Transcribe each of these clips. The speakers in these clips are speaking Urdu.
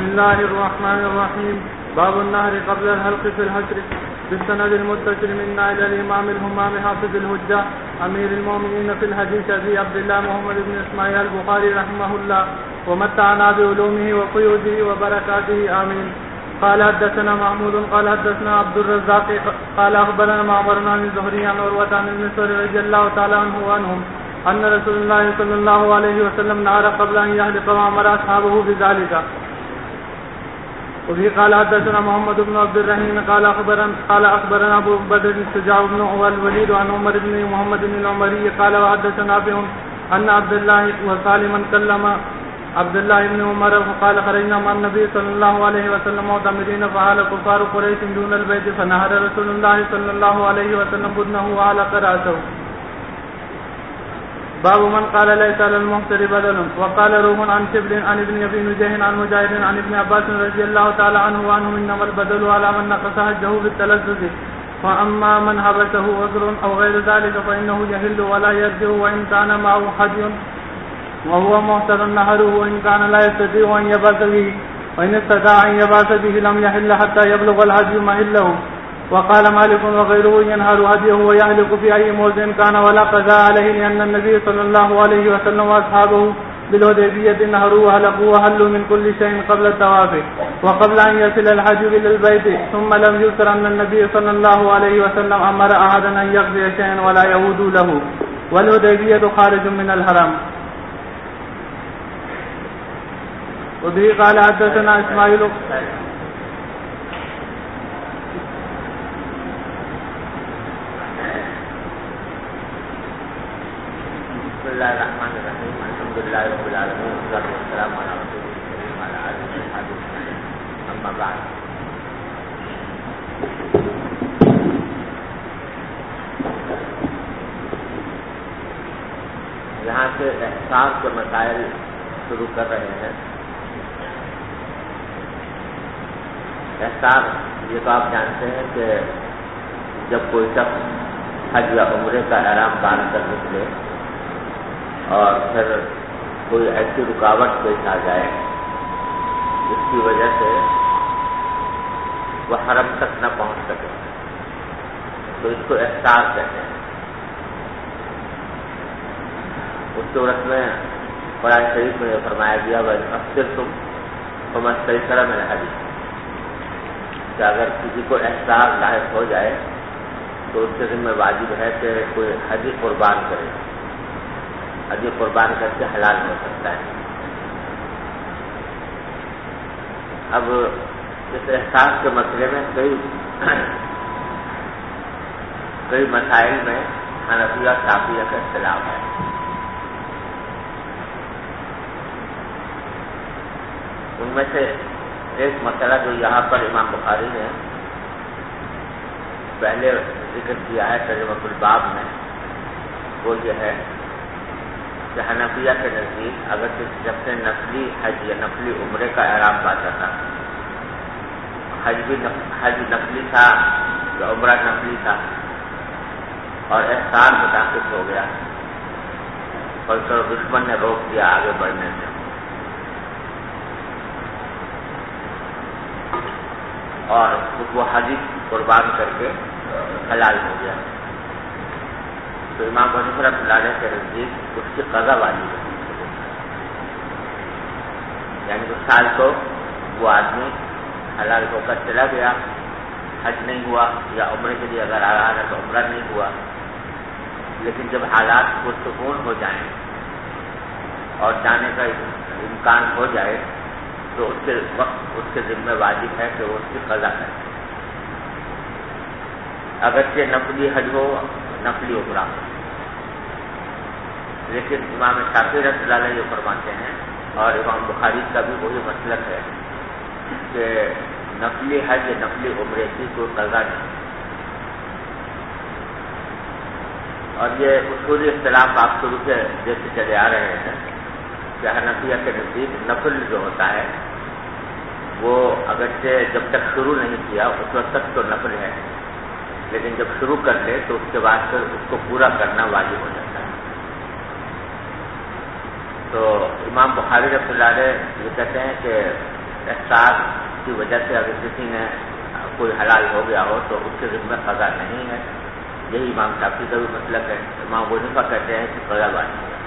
الله الرحمن الرحيم. باب النهر قبل الحلق في الحجر. بالسند المتصل منا إلى الإمام الهمام حافظ الحجة أمير المؤمنين في الحديث أبي عبد الله محمد بن إسماعيل البخاري رحمه الله ومتعنا بعلومه وقيوده وبركاته آمين. قال حدثنا محمود قال حدثنا عبد الرزاق قال أخبرنا معمر عن الزهري عن عروة عن المسور رضي الله تعالى عنه وعنهم أن رسول الله صلى الله عليه وسلم نهر قبل أن يحلق وأمر أصحابه بذلك. وفي قال حدثنا محمد بن عبد الرحيم قال أخبرنا أبو بدر الشجاع بن الوليد عن عمر بن محمد بن العمري قال وحدثنا بهم أن عبد الله وسالما كلم عبد الله بن عمر قال خرجنا مع النبي صلى الله عليه وسلم معتمرين فعال كفار قريش دون البيت فنهر رسول الله صلى الله عليه وسلم بدنه وعلى رأسه. باب من قال ليس على المحتر بدل. وقال روح عن شبل عن ابن ابي نجيح عن مجاهد عن ابن عباس رضي الله تعالى عنه وعنهم انما البدل على من نقص حجه بالتلذذ فاما من حبسه عذر او غير ذلك فانه يحل ولا يرجع وان كان معه حج وهو محتر نهره وان كان لا يستطيع ان يباس به وان استطاع ان يباس به لم يحل حتى يبلغ الحج محله. وقال مالك وغيره ينهر هديه ويهلك في أي موضع كان ولا قضاء عليه لأن النبي صلى الله عليه وسلم وأصحابه بالحديبية نهروا وهلقوا وهلوا من كل شيء قبل الطواف وقبل أن يصل الحج إلى البيت ثم لم يذكر أن النبي صلى الله عليه وسلم أمر أحدا أن يقضي شيئا ولا يعود له والحديبية خارج من الحرم. وبه قال حدثنا إسماعيل بسم الله الرحمن الرحيم. الحمد لله رب العالمين والصلاة والسلام على رسول الله وعلى آله وصحبه أجمعين. أما بعد یہاں سے احساس کے مسائل شروع کر رہے ہیں. احساس یہ تو آپ جانتے ہیں کہ جب کوئی شخص حج یا عمرے کا احرام باندھ کر نکلے اور پھر کوئی ایسی رکاوٹ پیش آ جائے جس کی وجہ سے وہ حرم تک نہ پہنچ سکے تو اس کو احساس کہتے ہیں. اس صورت میں قرآن شریف میں یہ فرمایا گیا وَإِنْ فَمَا اسْتَيْسَرَ مِنَ الْهَدْيِ کہ اگر کسی کو احساس لاحق ہو جائے تو اس کے ذمہ واجب ہے کہ کوئی ہدی قربان کرے. ہدی قربان کر کے حلال ہو سکتا ہے. اب اس احساس کے مسئلے میں کئی مسائل میں حنفیہ شافعیہ کا اختلاف ہے. ان میں سے ایک مسئلہ جو یہاں پر امام بخاری نے پہلے ذکر کیا ہے ترجمۃ الباب میں وہ یہ ہے کہ حنفیہ کے نزدیک اگر جب سے نفلی حج یا نفلی عمرے کا احرام باندھا تھا, حج نفلی تھا یا عمرہ نفلی تھا اور احسان متاثر ہو گیا اور دشمن نے روک دیا آگے بڑھنے سے اور وہ حج قربان کر کے حلال ہو گیا تو امام حنیفہ رحمۃ اللہ علیہ کے نزدیک اس کی قضا واجب ہے. یعنی اس سال کو وہ آدمی حلال ہو کر چلا گیا, حج نہیں ہوا یا عمرے کے لیے اگر آ رہا ہے تو عمرہ نہیں ہوا, لیکن جب حالات پرسکون ہو جائیں اور جانے کا امکان ہو جائے تو اس کے وقت اس کے ذمہ واجب ہے کہ وہ اس کی قضا کرے. اگرچہ نفلی حج ہو نفلی عمرہ ہو, لیکن امام شافعی رحمۃ اللہ علیہ یہ فرماتے ہیں اور امام بخاری کا بھی وہی مسلک ہے کہ نفلی حج یا نفلی عمرے کی کوئی قضا نہیں. اور یہ اصولی اختلاف آپ شروع سے جیسے چلے آ رہے ہیں کہ حنفیہ کے نزدیک نفل جو ہوتا ہے وہ اگرچہ جب تک شروع نہیں کیا اس وقت تک تو نفل ہے, لیکن جب شروع کر لے تو اس کے بعد پھر اس کو پورا کرنا واجب ہو جاتا ہے. تو امام بخاری رحمۃ اللہ علیہ یہ کہتے ہیں کہ احساس کی وجہ سے اگر کسی نے کوئی حلال ہو گیا ہو تو اس کے ذمہ قضا نہیں ہے. یہی امام شافعی کا بھی مسلک ہے. امام ابو حنیفہ کہتے ہیں کہ قضا واجب ہے.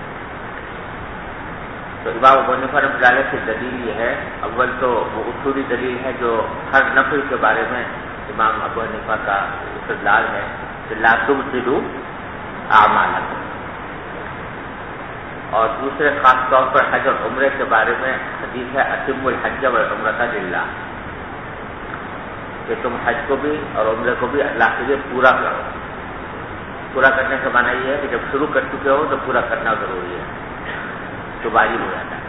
تو امام ابو حنیفہ رحمۃ اللہ علیہ کی دلیل یہ ہے، اول تو وہ اصولی دلیل ہے جو ہر نفل کے بارے میں امام ابو حنیفہ کا استدلال ہے کہ لا تبطلوا اعمالکم، اور دوسرے خاص طور پر حج اور عمرے کے بارے میں حدیث ہے اتم الحج والعمرۃ للہ، کہ تم حج کو بھی اور عمرے کو بھی اللہ کے لیے پورا کرو. پورا کرنے کا معنی یہ ہے کہ جب شروع کر چکے ہو تو پورا کرنا ضروری ہے، تو واجب ہو جاتا ہے.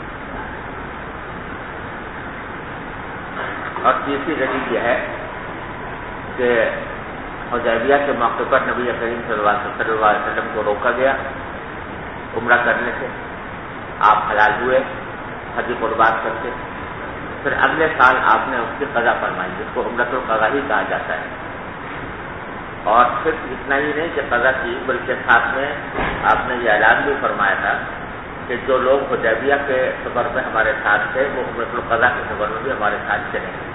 اور تیسری دلیل یہ ہے کہ حدیبیہ کے موقع پر نبی کریم صلی اللہ علیہ وسلم کو روکا گیا عمرہ کرنے سے. آپ حلال ہوئے حج قربان کر کے، پھر اگلے سال آپ نے اس کی قضا فرمائی جس کو عمرۃ القضا ہی کہا جاتا ہے. اور صرف اتنا ہی نہیں کہ قضا کی، بلکہ ساتھ میں آپ نے یہ اعلان بھی فرمایا تھا کہ جو لوگ حدیبیہ کے سفر میں ہمارے ساتھ تھے وہ عمرۃ القضا کے سفر میں بھی ہمارے ساتھ چلیں گے.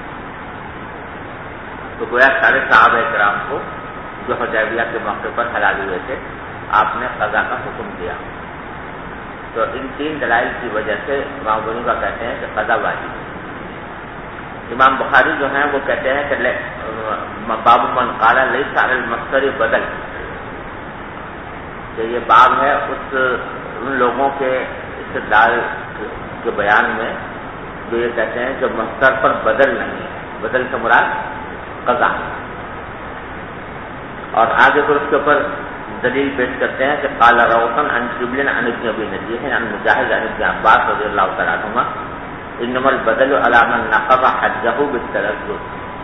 تو گویا سارے صحابہ کرام کو جو حدیبیہ کے موقع پر حلال ہوئے تھے آپ نے قضا کا حکم دیا. تو ان تین دلائل کی وجہ سے امام ابو حنیفہ کہتے ہیں کہ قضا واجب ہے. امام بخاری جو ہیں وہ کہتے ہیں کہ باب من قال لیس علی المصدر بدل، کہ یہ باب ہے ان لوگوں کے استدلال کے بیان میں جو یہ کہتے ہیں کہ مصدر پر بدل نہیں ہے، بدل سے مراد قضا. اور آگے پھر اس کے اوپر دلیل پیش کرتے ہیں کہ قال روثن عن شبل عن ابن ابي نجيح عن مجاهد عن ابن عباس رضی اللہ تعالی عنہما انما البدل على من نقض حجه بالتلذذ.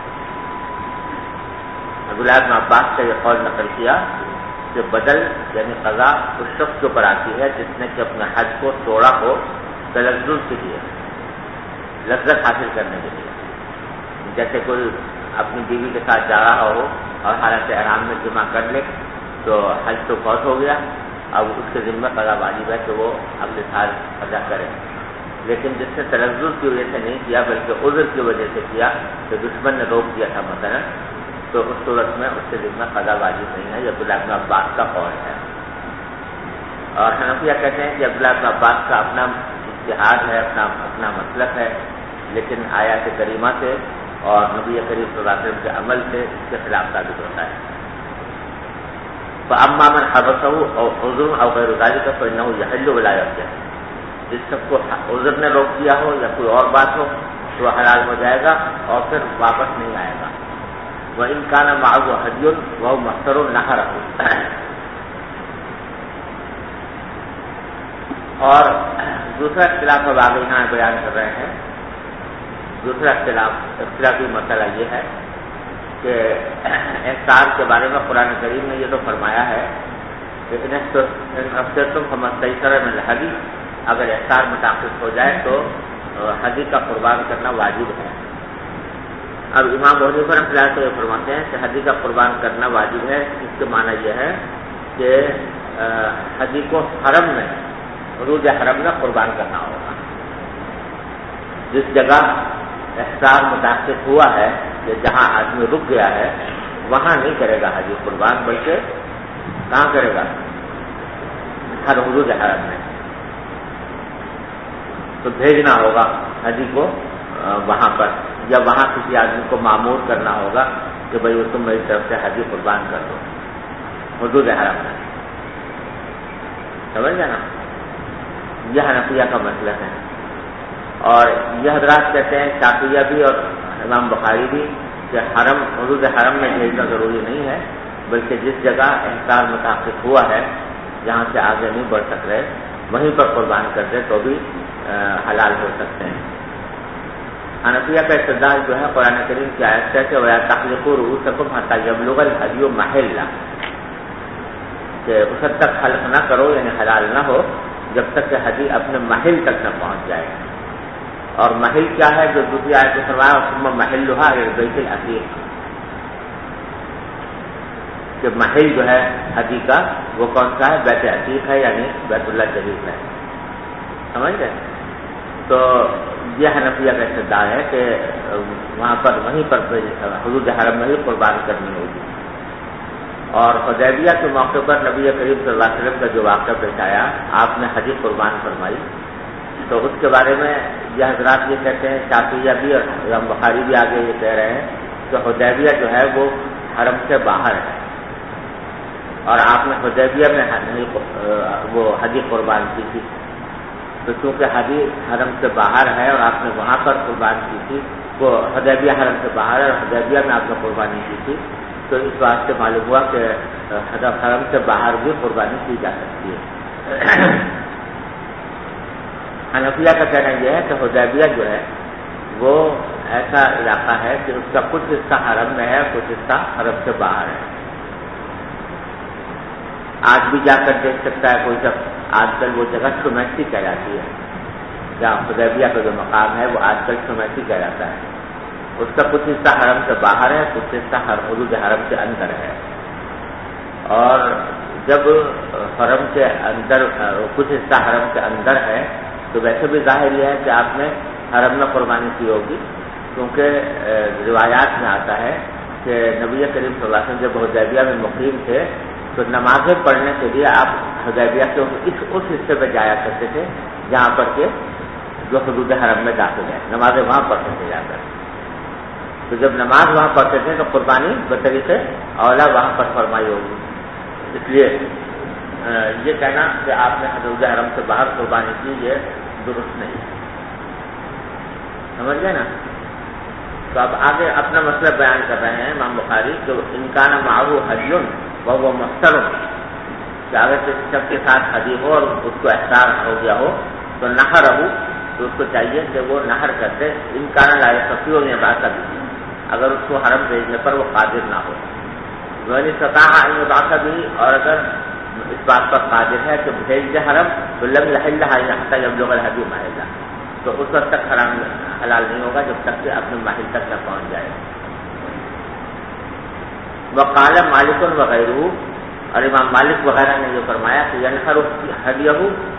عبداللہ بن عباس کا یہ قول نقل کیا کہ بدل یعنی قضا اس شخص کے اوپر آتی ہے جس نے کہ اپنے حج کو توڑا ہو تلذذ کے لیے، لذت حاصل کرنے کے لیے. جیسے کوئی اپنی بیوی کے ساتھ جا رہا ہو اور حالت احرام میں جمع کر لے تو حج تو فوت ہو گیا، اب اس کے ذمہ قضا واجب ہے کہ وہ اگلے سال قضا کرے. لیکن جس نے تلذذ کی وجہ سے نہیں کیا بلکہ عذر کی وجہ سے کیا کہ دشمن نے روک دیا تھا مثلا، تو اس صورت میں اس کے ذمہ قضا واجب نہیں ہے. یہ عبداللہ بن عباس کا قول ہے. اور حنفیہ کہتے ہیں کہ عبداللہ بن عباس کا اپنا اجتہاد ہے، اپنا مسلک ہے، لیکن آیات کریمہ سے اور نبی کریم صلی اللہ علیہ وسلم کے عمل سے اس کے خلاف ثابت ہوتا ہے. فَأَمَّا مَنْ حَبَسَهُ أَوْ عُذْرٌ أَوْ غَيْرُ ذَلِكَ فَإِنَّهُ يَحِلُّ وَلَا يَرْجِعُ. جس سب کو عذر نے روک دیا ہو یا کوئی اور بات ہو تو حلال ہو جائے گا اور پھر واپس نہیں آئے گا. وَإِنْ كَانَ مَعَهُ هَدْيٌ وَهُوَ مُحْتَرٌ نَحَرَهُ. اور دوسرا اختلاف اب آگے یہاں بیان کر رہے ہیں. دوسرا اختلافی مسئلہ یہ ہے کہ احسار کے بارے میں قرآن کریم نے یہ تو فرمایا ہے کہ تم فمستیسر من الہدی، اگر احسار متعلق ہو جائے تو ہدی کا قربان کرنا واجب ہے. اب امام ابو حنیفہ رحمۃ اللہ علیہ یہ فرماتے ہیں کہ ہدی کا قربان کرنا واجب ہے. اس کے معنی یہ ہے کہ ہدی کو حرم میں، عروج حرم میں قربان کرنا ہوگا. جس جگہ احسار متعلق ہوا ہے کہ جہاں آدمی رک گیا ہے وہاں نہیں کرے گا حج قربان، بلکہ کہاں کرے گا؟ ہر حدود حرم میں. تو بھیجنا ہوگا حجی کو وہاں پر، یا وہاں کسی آدمی کو معمور کرنا ہوگا کہ بھائی تم میری طرف سے حجی قربان کر دو حدود حرم میں. سمجھ گیا نا؟ یہ حنفیہ کا مسئلہ ہے. اور یہ حضرات کہتے ہیں، شافعیہ بھی اور امام بخاری بھی، کہ حرم حدود حرم میں بھیجنا ضروری نہیں ہے، بلکہ جس جگہ احسار متعلق ہوا ہے جہاں سے آگے نہیں بڑھ سک رہے وہیں پر قربان کر دے تو بھی حلال ہو سکتے ہیں. حنفیہ کا استدلال جو ہے قرآن کریم کی آیت ہے کہ وَلَا تَحْلِقُوا رُؤُوسَكُمْ حَتَّىٰ يَبْلُغَ الْهَدْيُ مَحِلَّهُ، کہ اس حد تک حلق نہ کرو یعنی حلال نہ ہو جب تک کہ حدی اپنے محل تک نہ پہنچ جائے. اور محل کیا ہے جو دوسری آیت میں فرمایا ثم محلها الى البيت العتيق، کہ محل جو ہے حدی کا وہ کون سا ہے؟ بیت عتیق ہے، یعنی بیت اللہ شریف ہے. سمجھ گئے؟ تو یہ حنفیہ کا استدلال ہے کہ وہاں پر وہیں پر حدود حرم میں ہی قربانی کرنی ہوگی. اور حدیبیہ کے موقع پر نبی کریم صلی اللہ علیہ وسلم کا جو واقعہ پیش آیا، آپ نے حج قربان فرمائی، تو اس کے بارے میں یہ حضرات یہ کہتے ہیں، شافعیہ بھی اور امام بخاری بھی آگے یہ کہہ رہے ہیں کہ حدیبیہ جو ہے وہ حرم سے باہر ہے، اور آپ نے حدیبیہ میں وہ حج قربان کی تھی. تو چونکہ حج حرم سے باہر ہے اور آپ نے وہاں پر قربان کی تھی، وہ حدیبیہ حرم سے باہر ہے اور حدیبیہ میں آپ نے قربانی کی تھی، تو اس بات سے معلوم ہوا کہ حرم سے باہر بھی قربانی کی جا سکتی ہے. حنفیہ کا کہنا یہ ہے کہ حدیبیہ جو ہے وہ ایسا علاقہ ہے کہ اس کا کچھ حصہ حرم میں ہے، کچھ حصہ حرم سے باہر ہے. آج بھی جا کر دیکھ سکتا ہے کوئی شخص. آج کل وہ جگہ سمیسی کہلاتی ہے، جہاں حدیبیہ کا جو مقام ہے وہ آج کل سمیسی کہلاتا ہے. اس کا کچھ حصہ حرم سے باہر ہے، کچھ حصہ حدود حرم کے اندر ہے. اور جب حرم کے اندر کچھ حصہ حرم کے اندر ہے تو ویسے بھی ظاہر یہ ہے کہ آپ نے حرم میں قربانی کی ہوگی، کیونکہ روایات میں آتا ہے کہ نبی کریم صلی اللہ علیہ وسلم جب حدیبیہ میں مقیم تھے تو نمازیں پڑھنے کے لیے آپ حدیبیہ کے اس حصے پہ جایا کرتے تھے جہاں پر کہ جو حدود حرم میں داخل ہے، نمازیں وہاں پڑھتے تھے جا کر. تو جب نماز وہاں پڑھتے تھے تو قربانی بطریقے اولا وہاں پر فرمائی ہوگی. اس لیے یہ کہنا کہ آپ نے حدود حرم سے باہر قربانی کی یہ درست نہیں ہے. سمجھ گئے نا؟ تو اب آگے اپنا مسئلہ بیان کر رہے ہیں امام بخاری کہ انکان معه حج وهو محترم، کہ اگر کسی شخص کے ساتھ حجی ہو اور اس کو احرام ہو گیا ہو تو نحر ہو، تو اس کو چاہیے کہ وہ نحر کرتے. انکان لا يستطيع ان يبعث به، اگر اس کو حرم بھیجنے پر وہ قادر نہ ہو. وَإِنِ اسْتَطَاعَ أَن يُبْعَثَ بِهِ، اور اگر اس بات پر قادر ہے کہ بھیج دے حرم، تو لم يحل حتى يبلغ الهدي محله، تو اس وقت تک حرام حلال نہیں ہوگا جب تک کہ اپنے محل تک نہ پہنچ جائے. وقال مالک وغیرہ، اور امام مالک وغیرہ نے یہ فرمایا کہ ينحر هديه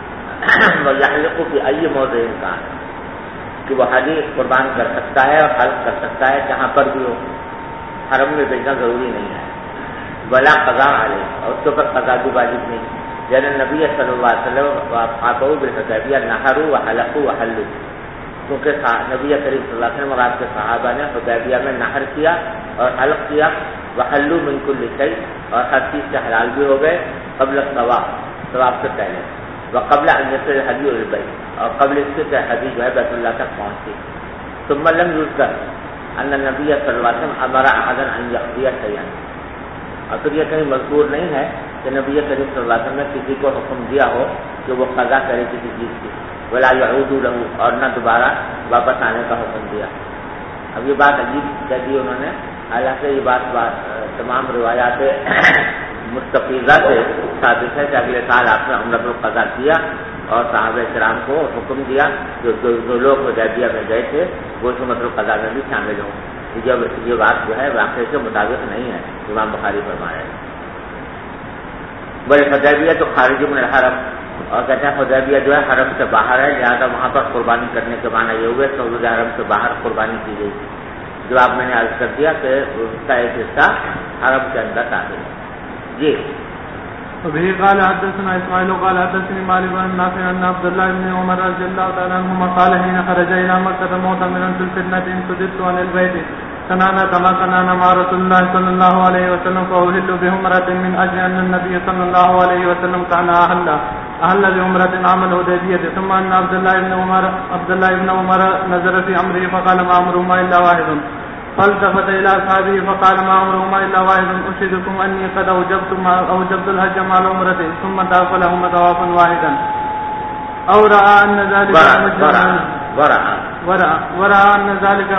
ويحلق في أي موضع كان، کہ وہ حدی قربان کر سکتا ہے اور حلق کر سکتا ہے جہاں پر بھی ہو، حرم میں بھیجنا ضروری نہیں ہے. ولا قضاء علیہ، اور اس کے اوپر قضا بھی واجب نہیں. یعنی نبی صلی اللہ علیہ وسلم واصحابہ بالحدیبیہ نحروا وحلقوا وحلوا، کیونکہ نبی کریم صلی اللہ علیہ وسلم اور آپ کے صحابہ نے حدیبیہ میں نحر کیا اور حلق کیا، وحلوا من کل شیء، اور ہر چیز سے حلال بھی ہو گئے قبل الطواف، طواف سے پہلے، وقبل ان يصل الهدي الى البيت، اور قبل اس کے حدی جو ہے بیت اللہ تک پہنچتی. ثم لم يذكر ان النبي صلی اللہ علیہ وسلم امر احدا ان يقضي شيئا، اور پھر یہ کہیں مذکور نہیں ہے کہ نبی کریم صلی اللہ علیہ وسلم نے کسی کو حکم دیا ہو کہ وہ قضا کرے کسی چیز کی، ولا يعود له، اور نہ دوبارہ واپس آنے کا حکم دیا. اب یہ بات عجیب کہہ دی انہوں نے، حالانکہ یہ بات تمام روایات مستفیضہ سے ثابت ہے کہ اگلے سال آپ نے عمرۃ القضا کیا اور صحابہ کرام کو حکم دیا جو لوگ حدیبیہ میں گئے تھے وہ اس عمرۃ القضا میں بھی شامل ہوں. یہ بات جو ہے واقعے کے مطابق نہیں ہے، امام بخاری فرما رہے ہیں. بڑے حدیبیہ تو خارج من الحرم، اور کہتے ہیں حدیبیہ جو ہے حرم سے باہر ہے، لہٰذا وہاں پر قربانی کرنے کے معنی یہ ہوئے کہ حدود حرم سے باہر قربانی کی گئی. جواب میں نے عرض کر دیا کہ اس کا ایک حصہ حرم کے اندر داخل ہے. جی وبه قال حدثنا اسماعيل قال حدثني مالك بن نافع عن عبد الله بن عمر رضي الله تعالى عنهما قال حين خرج الى مكة معتمرا في الفتنة سددت عن البيت سنانا كما سنانا مع رسول الله صلى الله عليه وسلم فأهل بعمرة من أجل أن النبي صلى الله عليه وسلم كان أهل بعمرة عام الحديبية. ثم أن عبد الله بن عمر نظر في أمره فقال ما أمرهما إلا واحد، فالتفت إلى أصحابه فقال ما أمرهما إلا واحد، أشهدكم أني قد أوجبت الحج مع العمرة، ثم طاف لهما طوافا واحدا. أو رأى أن ذلك ورأى أن ذلك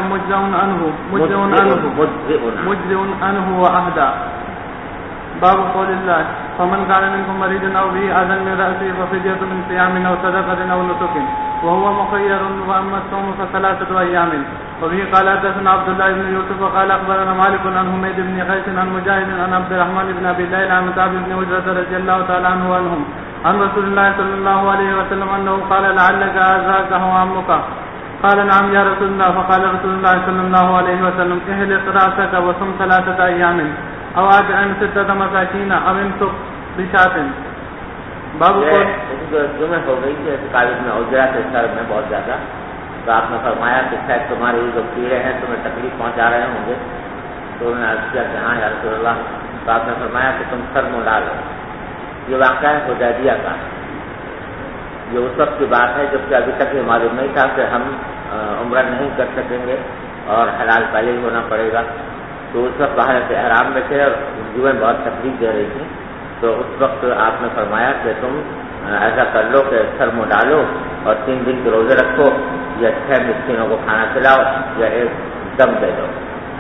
مجزئ عنه وأهدى. باب قول الله فمن كان منكم مريض أو به أذى من رأسه ففدية من صيام أو صدقة أو نسك وهو مخير، وأما الصوم فثلاثة أيام. وبه قال حدثنا عبد الله بن يوسف وقال أخبرنا مالك عن حميد بن قيس عن مجاهد عن عبد الرحمن بن أبي ليلى عن كعب بن عجرة رضي الله تعالى عنه وعنهم عن رسول الله صلى الله عليه وسلم أنه قال لعلك أزاك هو عمك قال نعم يا رسول الله فقال رسول الله صلى الله عليه وسلم اهلك رأسك وصم 3 أيام أو أطعم 6 مساكين أو امسك بشاة باب جمعہ ہو گئی تھی قابل میں اجرا کے سر میں بہت زیادہ تو آپ نے فرمایا کہ شاید تمہارے یہ جو کیڑے ہیں تمہیں تکلیف پہنچا رہے ہوں گے تو انہوں نے عرض کیا کہ ہاں یا رسول اللہ تو آپ نے فرمایا کہ تم سر منہ ڈالو یہ واقعہ ہے حدیبیہ کا یہ اس وقت کی بات ہے جبکہ ابھی تک یہ معلوم نہیں تھا کہ ہم عمرہ نہیں کر سکیں گے اور حلال پہلے ہی ہونا پڑے گا تو اس وقت باہر سے احرام میں تھے اور جوئیں بہت تکلیف دے رہی تھیں تو اس وقت آپ نے فرمایا کہ تم ایسا کر لو کہ سر منہ ڈالو اور 3 دن کے روزے رکھو یا 6 مسکینوں کو کھانا کھلاؤ یا ایک دم دے دو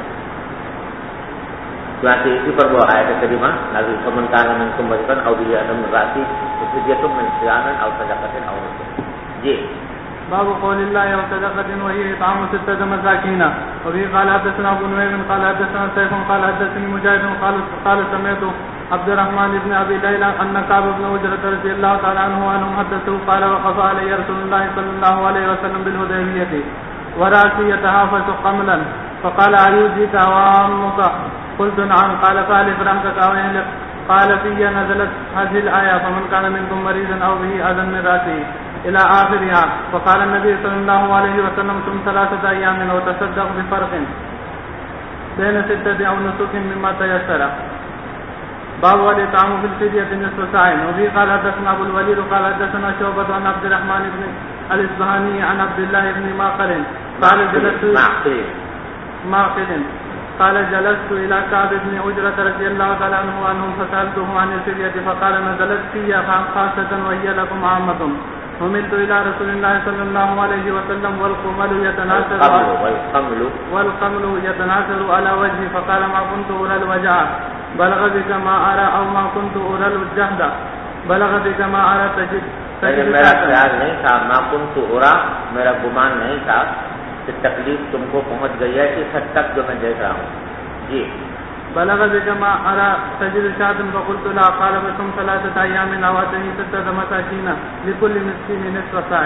چنانچہ اسی پر وہ آیت کریمہ نازل فمن کان منکم مریضا او به اذى من رأسه ففدية من صيام او صدقة او نسك. جی باب قول الله او صدقة وهي اطعام 6 مساكين. وبه قال حدثنا ابو نعيم قال حدثنا سيف قال حدثني مجاهد قال سمعت عبد الرحمن بن ابي ليلى ان كعب بن عجرة رضي الله تعالى عنه وانهم حدثوا قال وقف علي رسول الله صلى الله عليه وسلم بالحديبية ورأسي يتهافت قملا فقال أيجزيك وعمك قلت نعم قال فألف رحمك أو اهلك قال في نزلت هذه الآية فمن كان منكم مريضا أو به أذى من رأسه إلى آخرها. فقال النبي صلى الله عليه وسلم ثم 3 أيام وتصدق بفرق بين 6 أو نسك مما تيسر. باب والإطعام في الفدية نصف ساع. وفي قال حدثنا أبو الوليد قال حدثنا شعبة عن عبد الرحمن بن الإصبهاني عن عبد الله بن معقل قال قال جلست إلى كعب بن عجرة رضي الله تعالى عنه وعنهم فسألته عن الفدية فقال نزلت في خاصة وهي لكم عامة. وملت إلى رسول الله صلى الله عليه وسلم والقمل يتناثر على وجهي فقال ما كنت أرى الوجع بلغ بك ما أرى أو ما كنت أرى الجهد بلغ بك ما أرى تجد. میرا خیال نہیں تھا ما كنت أرى میرا گمان نہیں تھا کہ تکلیف تم کو پہنچ گئی ہے اس حد تک جو میں دیکھ رہا ہوں. جی بلغ بك ما أرى تجد شاة فقلت لا قال بكم 3 أيام أو أتني 6 مساكين لكل مسكين نصف ساع.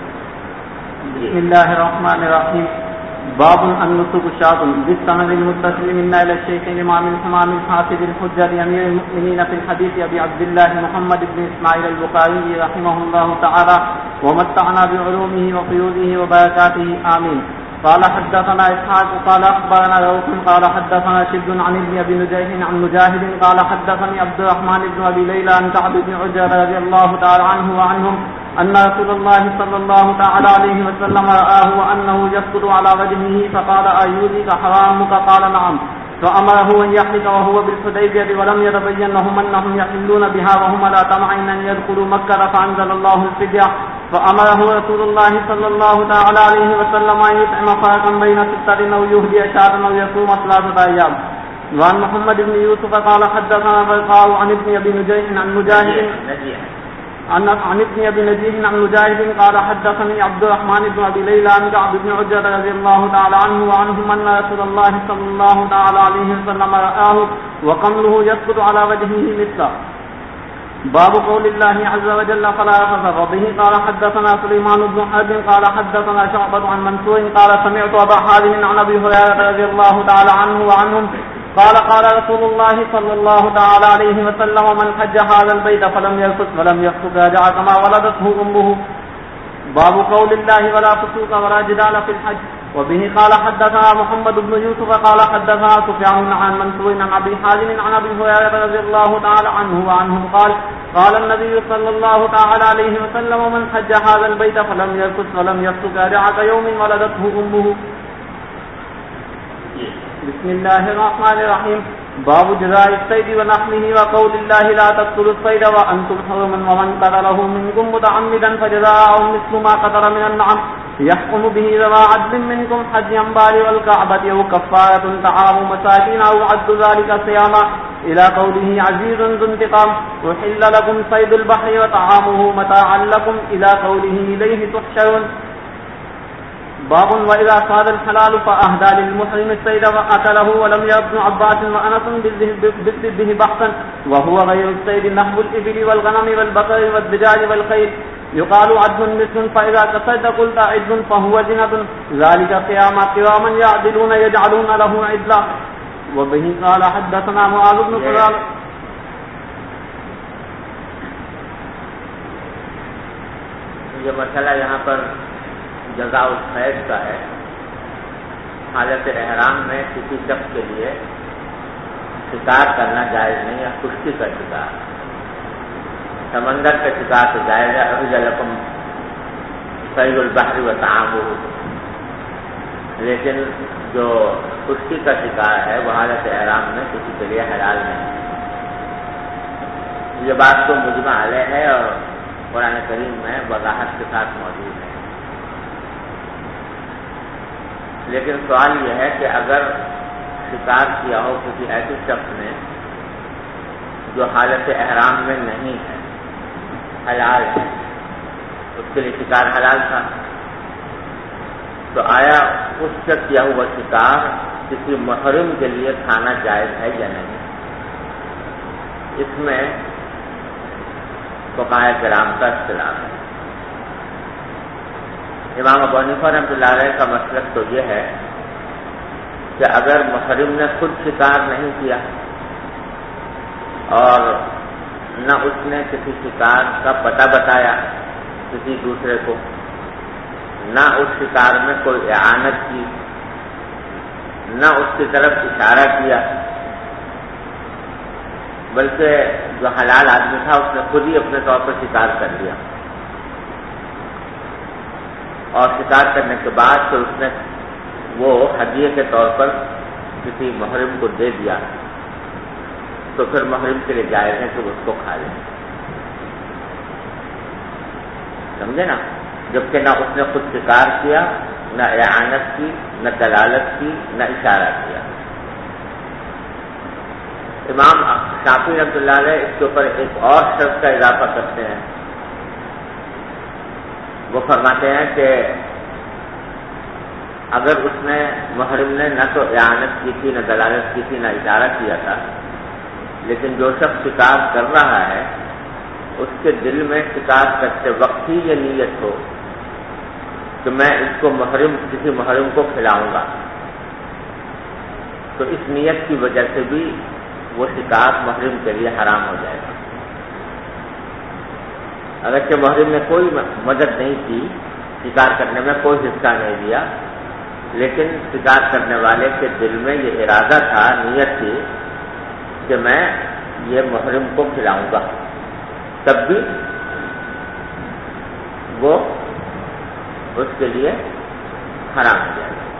بسم الله الرحمن الرحيم. باب النسك شاة بالسند المتصل منا إلى الشيخ الإمام الحمام الحافظ الحجة أمير المؤمنين في الحديث أبي عبد الله محمد بن إسماعيل البخاري رحمه الله تعالى ومتعنا بعلومه وفيوضه وبركاته آمين. قال حدثنا إسحاق قال أخبرنا روح قال حدثنا شد عن ابن أبي نجيح عن مجاهد قال حدثني عبد الرحمن بن أبي ليلى عن كعب بن عجرة رضي الله تعالى عنه وعنهم أن رسول الله صلى الله تعالى عليه وسلم رآه وأنه يسقط على وجهه فقال أيوذيك حرامك قال نعم فأمره أن يحلق وهو بالحديبية ولم يتبين لهم أنهم يحلون بها وهم لا طمعين أن يدخلوا مكة فأنزل الله الفدية فأمره رسول الله صلى الله تعالى عليه وسلم أن يطعم فرقا بين 6 أو يهدي شاة أو يصوم 3 أيام. وعن محمد بن يوسف قال حدثنا برقاء عن ابن أبي نجيح عن مجاهد عن ابن أبي نجيح عن مجاهد قال حدثني عبد الرحمن بن أبي ليلى عن كعب بن عجرة رضي الله تعالى عنه وعنهم أن رسول الله صلى الله تعالى عليه وسلم رآه وقمله يسقط على وجهه مثله. باب قول الله عز وجل فلا يخف. به قال حدثنا سليمان بن حرب قال حدثنا شعبة عن منصور قال سمعت أبا حازم عن أبي هريرة رضي الله تعالى عنه وعنهم قال قال رسول الله صلى الله تعالى عليه وسلم من حج هذا البيت فلم يرفث ولم يفسق رجع كما ولدته أمه. باب قول الله ولا فسوق ولا جدال في الحج. وبه قال حدثنا محمد بن يوسف قال حدثنا سفيان عن منصور عن أبي حازم عن أبي هريرة رضي الله تعالى عنه وعنهم قال النبي صلى الله تعالى عليه وسلم من حج هذا البيت فلم يرفث ولم يفسق رجع كيوم ولدته أمه. بسم الله الرحمن الرحيم. باب جزاء الصيد ونحله وقول الله لا تقتلوا الصيد وأنتم حرم ومن قتله منكم متعمدا فجزاء مثل ما قتل من النعم يحكم به ذوى عدل منكم حجيا بالغ الكعبة أو كفارة طعام مساكين أو عد ذلك صياما إلى قوله عزيز ذو انتقام أحل لكم صيد البحر وطعامه متاعا لكم إلى قوله إليه تحشرون. باب وإذا صاد الحلال فأهدى للمحرم الصيد وأكله ولم ير ابن عباس وأنس به بحثا وهو غير الصيد نحو الإبل والغنم والبقر والدجاج والخيل يقال عدل مثل فإذا تصيد قلت عدل فهو جنة ذلك قواما يعدلون يجعلون له عدلا وبه قال حدثنا معاذ بن فضال. یہ مسئلہ یہاں پر جزاء الصید کا ہے. حالت احرام میں کسی شخص کے لیے شکار کرنا جائز نہیں ہے. خشکی کا شکار، سمندر کا شکار تو جائز ہے. احل لکم صید البحر وطعامہ، لیکن جو خشکی کا شکار ہے وہ حالت احرام میں کسی کے لیے حلال نہیں. یہ بات تو مجمع علیہ ہے اور قرآن کریم میں وضاحت کے ساتھ موجود ہے. لیکن سوال یہ ہے کہ اگر شکار کیا ہو کسی ایسے شخص نے جو حالت احرام میں نہیں ہے، حلال ہے، اس کے لیے شکار حلال تھا، تو آیا اس سے کیا ہوا شکار کسی محرم کے لیے کھانا جائز ہے یا نہیں؟ اس میں فقہاء کرام کا اختلاف ہے. امام ابو حنیفہ رحمۃ اللہ علیہ کا مسلک تو یہ ہے کہ اگر محرم نے خود شکار نہیں کیا اور نہ اس نے کسی شکار کا پتہ بتایا کسی دوسرے کو، نہ اس شکار میں کوئی اعانت کی، نہ اس کی طرف اشارہ کیا، بلکہ جو حلال آدمی تھا اس نے خود ہی اپنے طور پر شکار کر لیا، اور شکار کرنے کے بعد پھر اس نے وہ ہدیے کے طور پر کسی محرم کو دے دیا، تو پھر محرم کے لیے جائز ہے کہ اس کو کھا لیں. سمجھے نا؟ جبکہ نہ اس نے خود شکار کیا، نہ اعانت کی، نہ دلالت کی، نہ اشارہ کیا. امام شافعی رحمۃ اللہ علیہ اس کے اوپر ایک اور شرط کا اضافہ کرتے ہیں. وہ فرماتے ہیں کہ اگر اس نے محرم نے نہ تو اعانت کی تھی، نہ دلالت کی تھی، نہ اشارہ کیا تھا، لیکن جو شخص شکار کر رہا ہے اس کے دل میں شکار کرتے وقت ہی یہ نیت ہو کہ میں اس کو کسی محرم کو کھلاؤں گا، تو اس نیت کی وجہ سے بھی وہ شکار محرم کے لیے حرام ہو جائے گا. اگرچہ محرم نے کوئی مدد نہیں کی، شکار کرنے میں کوئی حصہ نہیں لیا، لیکن شکار کرنے والے کے دل میں یہ ارادہ تھا، نیت تھی کہ میں یہ محرم کو کھلاؤں گا، تب بھی وہ اس کے لیے حرام ہو جائے گا.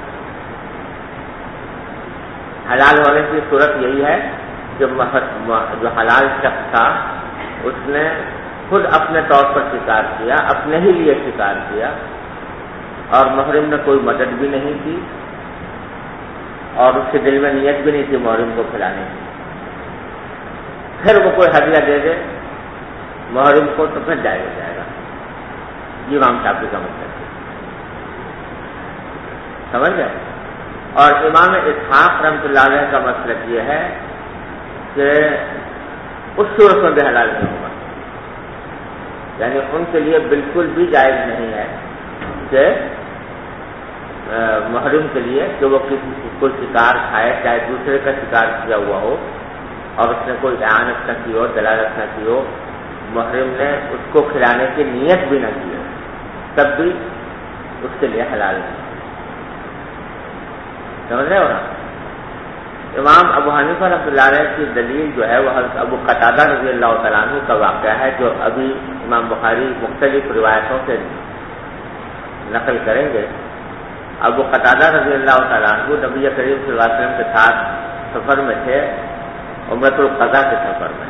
حلال ہونے کی صورت یہی ہے کہ جو حلال شخص تھا اس نے خود اپنے طور پر شکار کیا، اپنے ہی لیے شکار کیا، اور محرم نے کوئی مدد بھی نہیں کی اور اس کے دل میں نیت بھی نہیں تھی محرم کو کھلانے کی. پھر وہ کوئی ہدیہ دے دے محرم کو تو پھر جائز ہو جائے گا. یہ امام شافعی کا مطلب ہے. سمجھ گئے؟ اور امام اسحاق رحمۃ اللہ علیہ کا مسلک یہ ہے کہ اس صورت میں بھی حلال نہیں ہوگا. یعنی ان کے لیے بالکل بھی جائز نہیں ہے کہ محرم کے لیے کہ وہ کوئی شکار کھائے، چاہے دوسرے کا شکار کیا ہوا ہو اور اس نے کوئی اعانت نہ کی ہو، دلالت نہ کی ہو، محرم نے اس کو کھلانے کی نیت بھی نہ کی ہو، تب بھی اس کے لیے حلال نہیں. سمجھ رہے ہو نا؟ امام ابو حنیفہ رحمۃ اللہ علیہ کی دلیل جو ہے وہ حضرت ابو قتادہ رضی اللہ تعالیٰ عنہ کا واقعہ ہے، جو ابھی امام بخاری مختلف روایتوں سے نقل کریں گے. ابو قتادہ رضی اللہ تعالیٰ عنہ نبی کریم صلی اللہ علیہ وسلم کے ساتھ سفر میں تھے، عمرۃ القضاء کے سفر میں،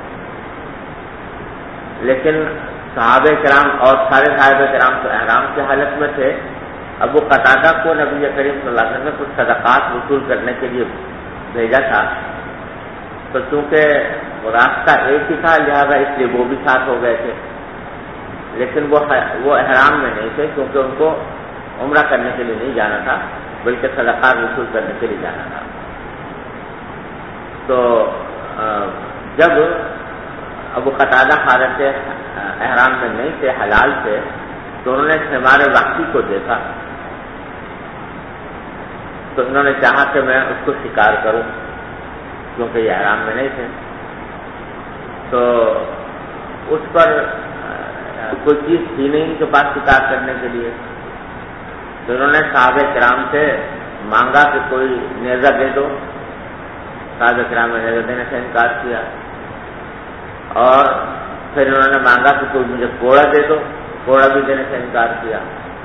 لیکن صحابہ کرام اور سارے صحابہ کرام تو احرام کی حالت میں تھے. ابو قتادہ کو نبی کریم صلی اللہ علیہ وسلم نے کچھ صدقات وصول کرنے کے لیے بھیجا تھا، تو چونکہ راستہ ایک ہی تھا لہذا اس لیے وہ بھی ساتھ ہو گئے تھے، لیکن وہ احرام میں نہیں تھے کیونکہ ان کو عمرہ کرنے کے لیے نہیں جانا تھا بلکہ صدقات وصول کرنے کے لیے جانا تھا. تو جب ابو قتادہ حالت احرام میں نہیں تھے، حلال تھے، تو انہوں نے حمار وحشی کو دیکھا تو انہوں نے چاہا کہ میں اس کو شکار کروں کیونکہ یہ احرام میں نہیں تھے. تو اس پر کوئی چیز تھی نہیں ان کے پاس شکار کرنے کے لیے، تو انہوں نے صحابہ کرام سے مانگا کہ کوئی نیزہ دے دو. صحابہ کرام نے نیزہ دینے سے انکار کیا، اور پھر انہوں نے مانگا کہ کوئی مجھے کوڑا دے دو، کوڑا بھی دینے سے انکار کیا.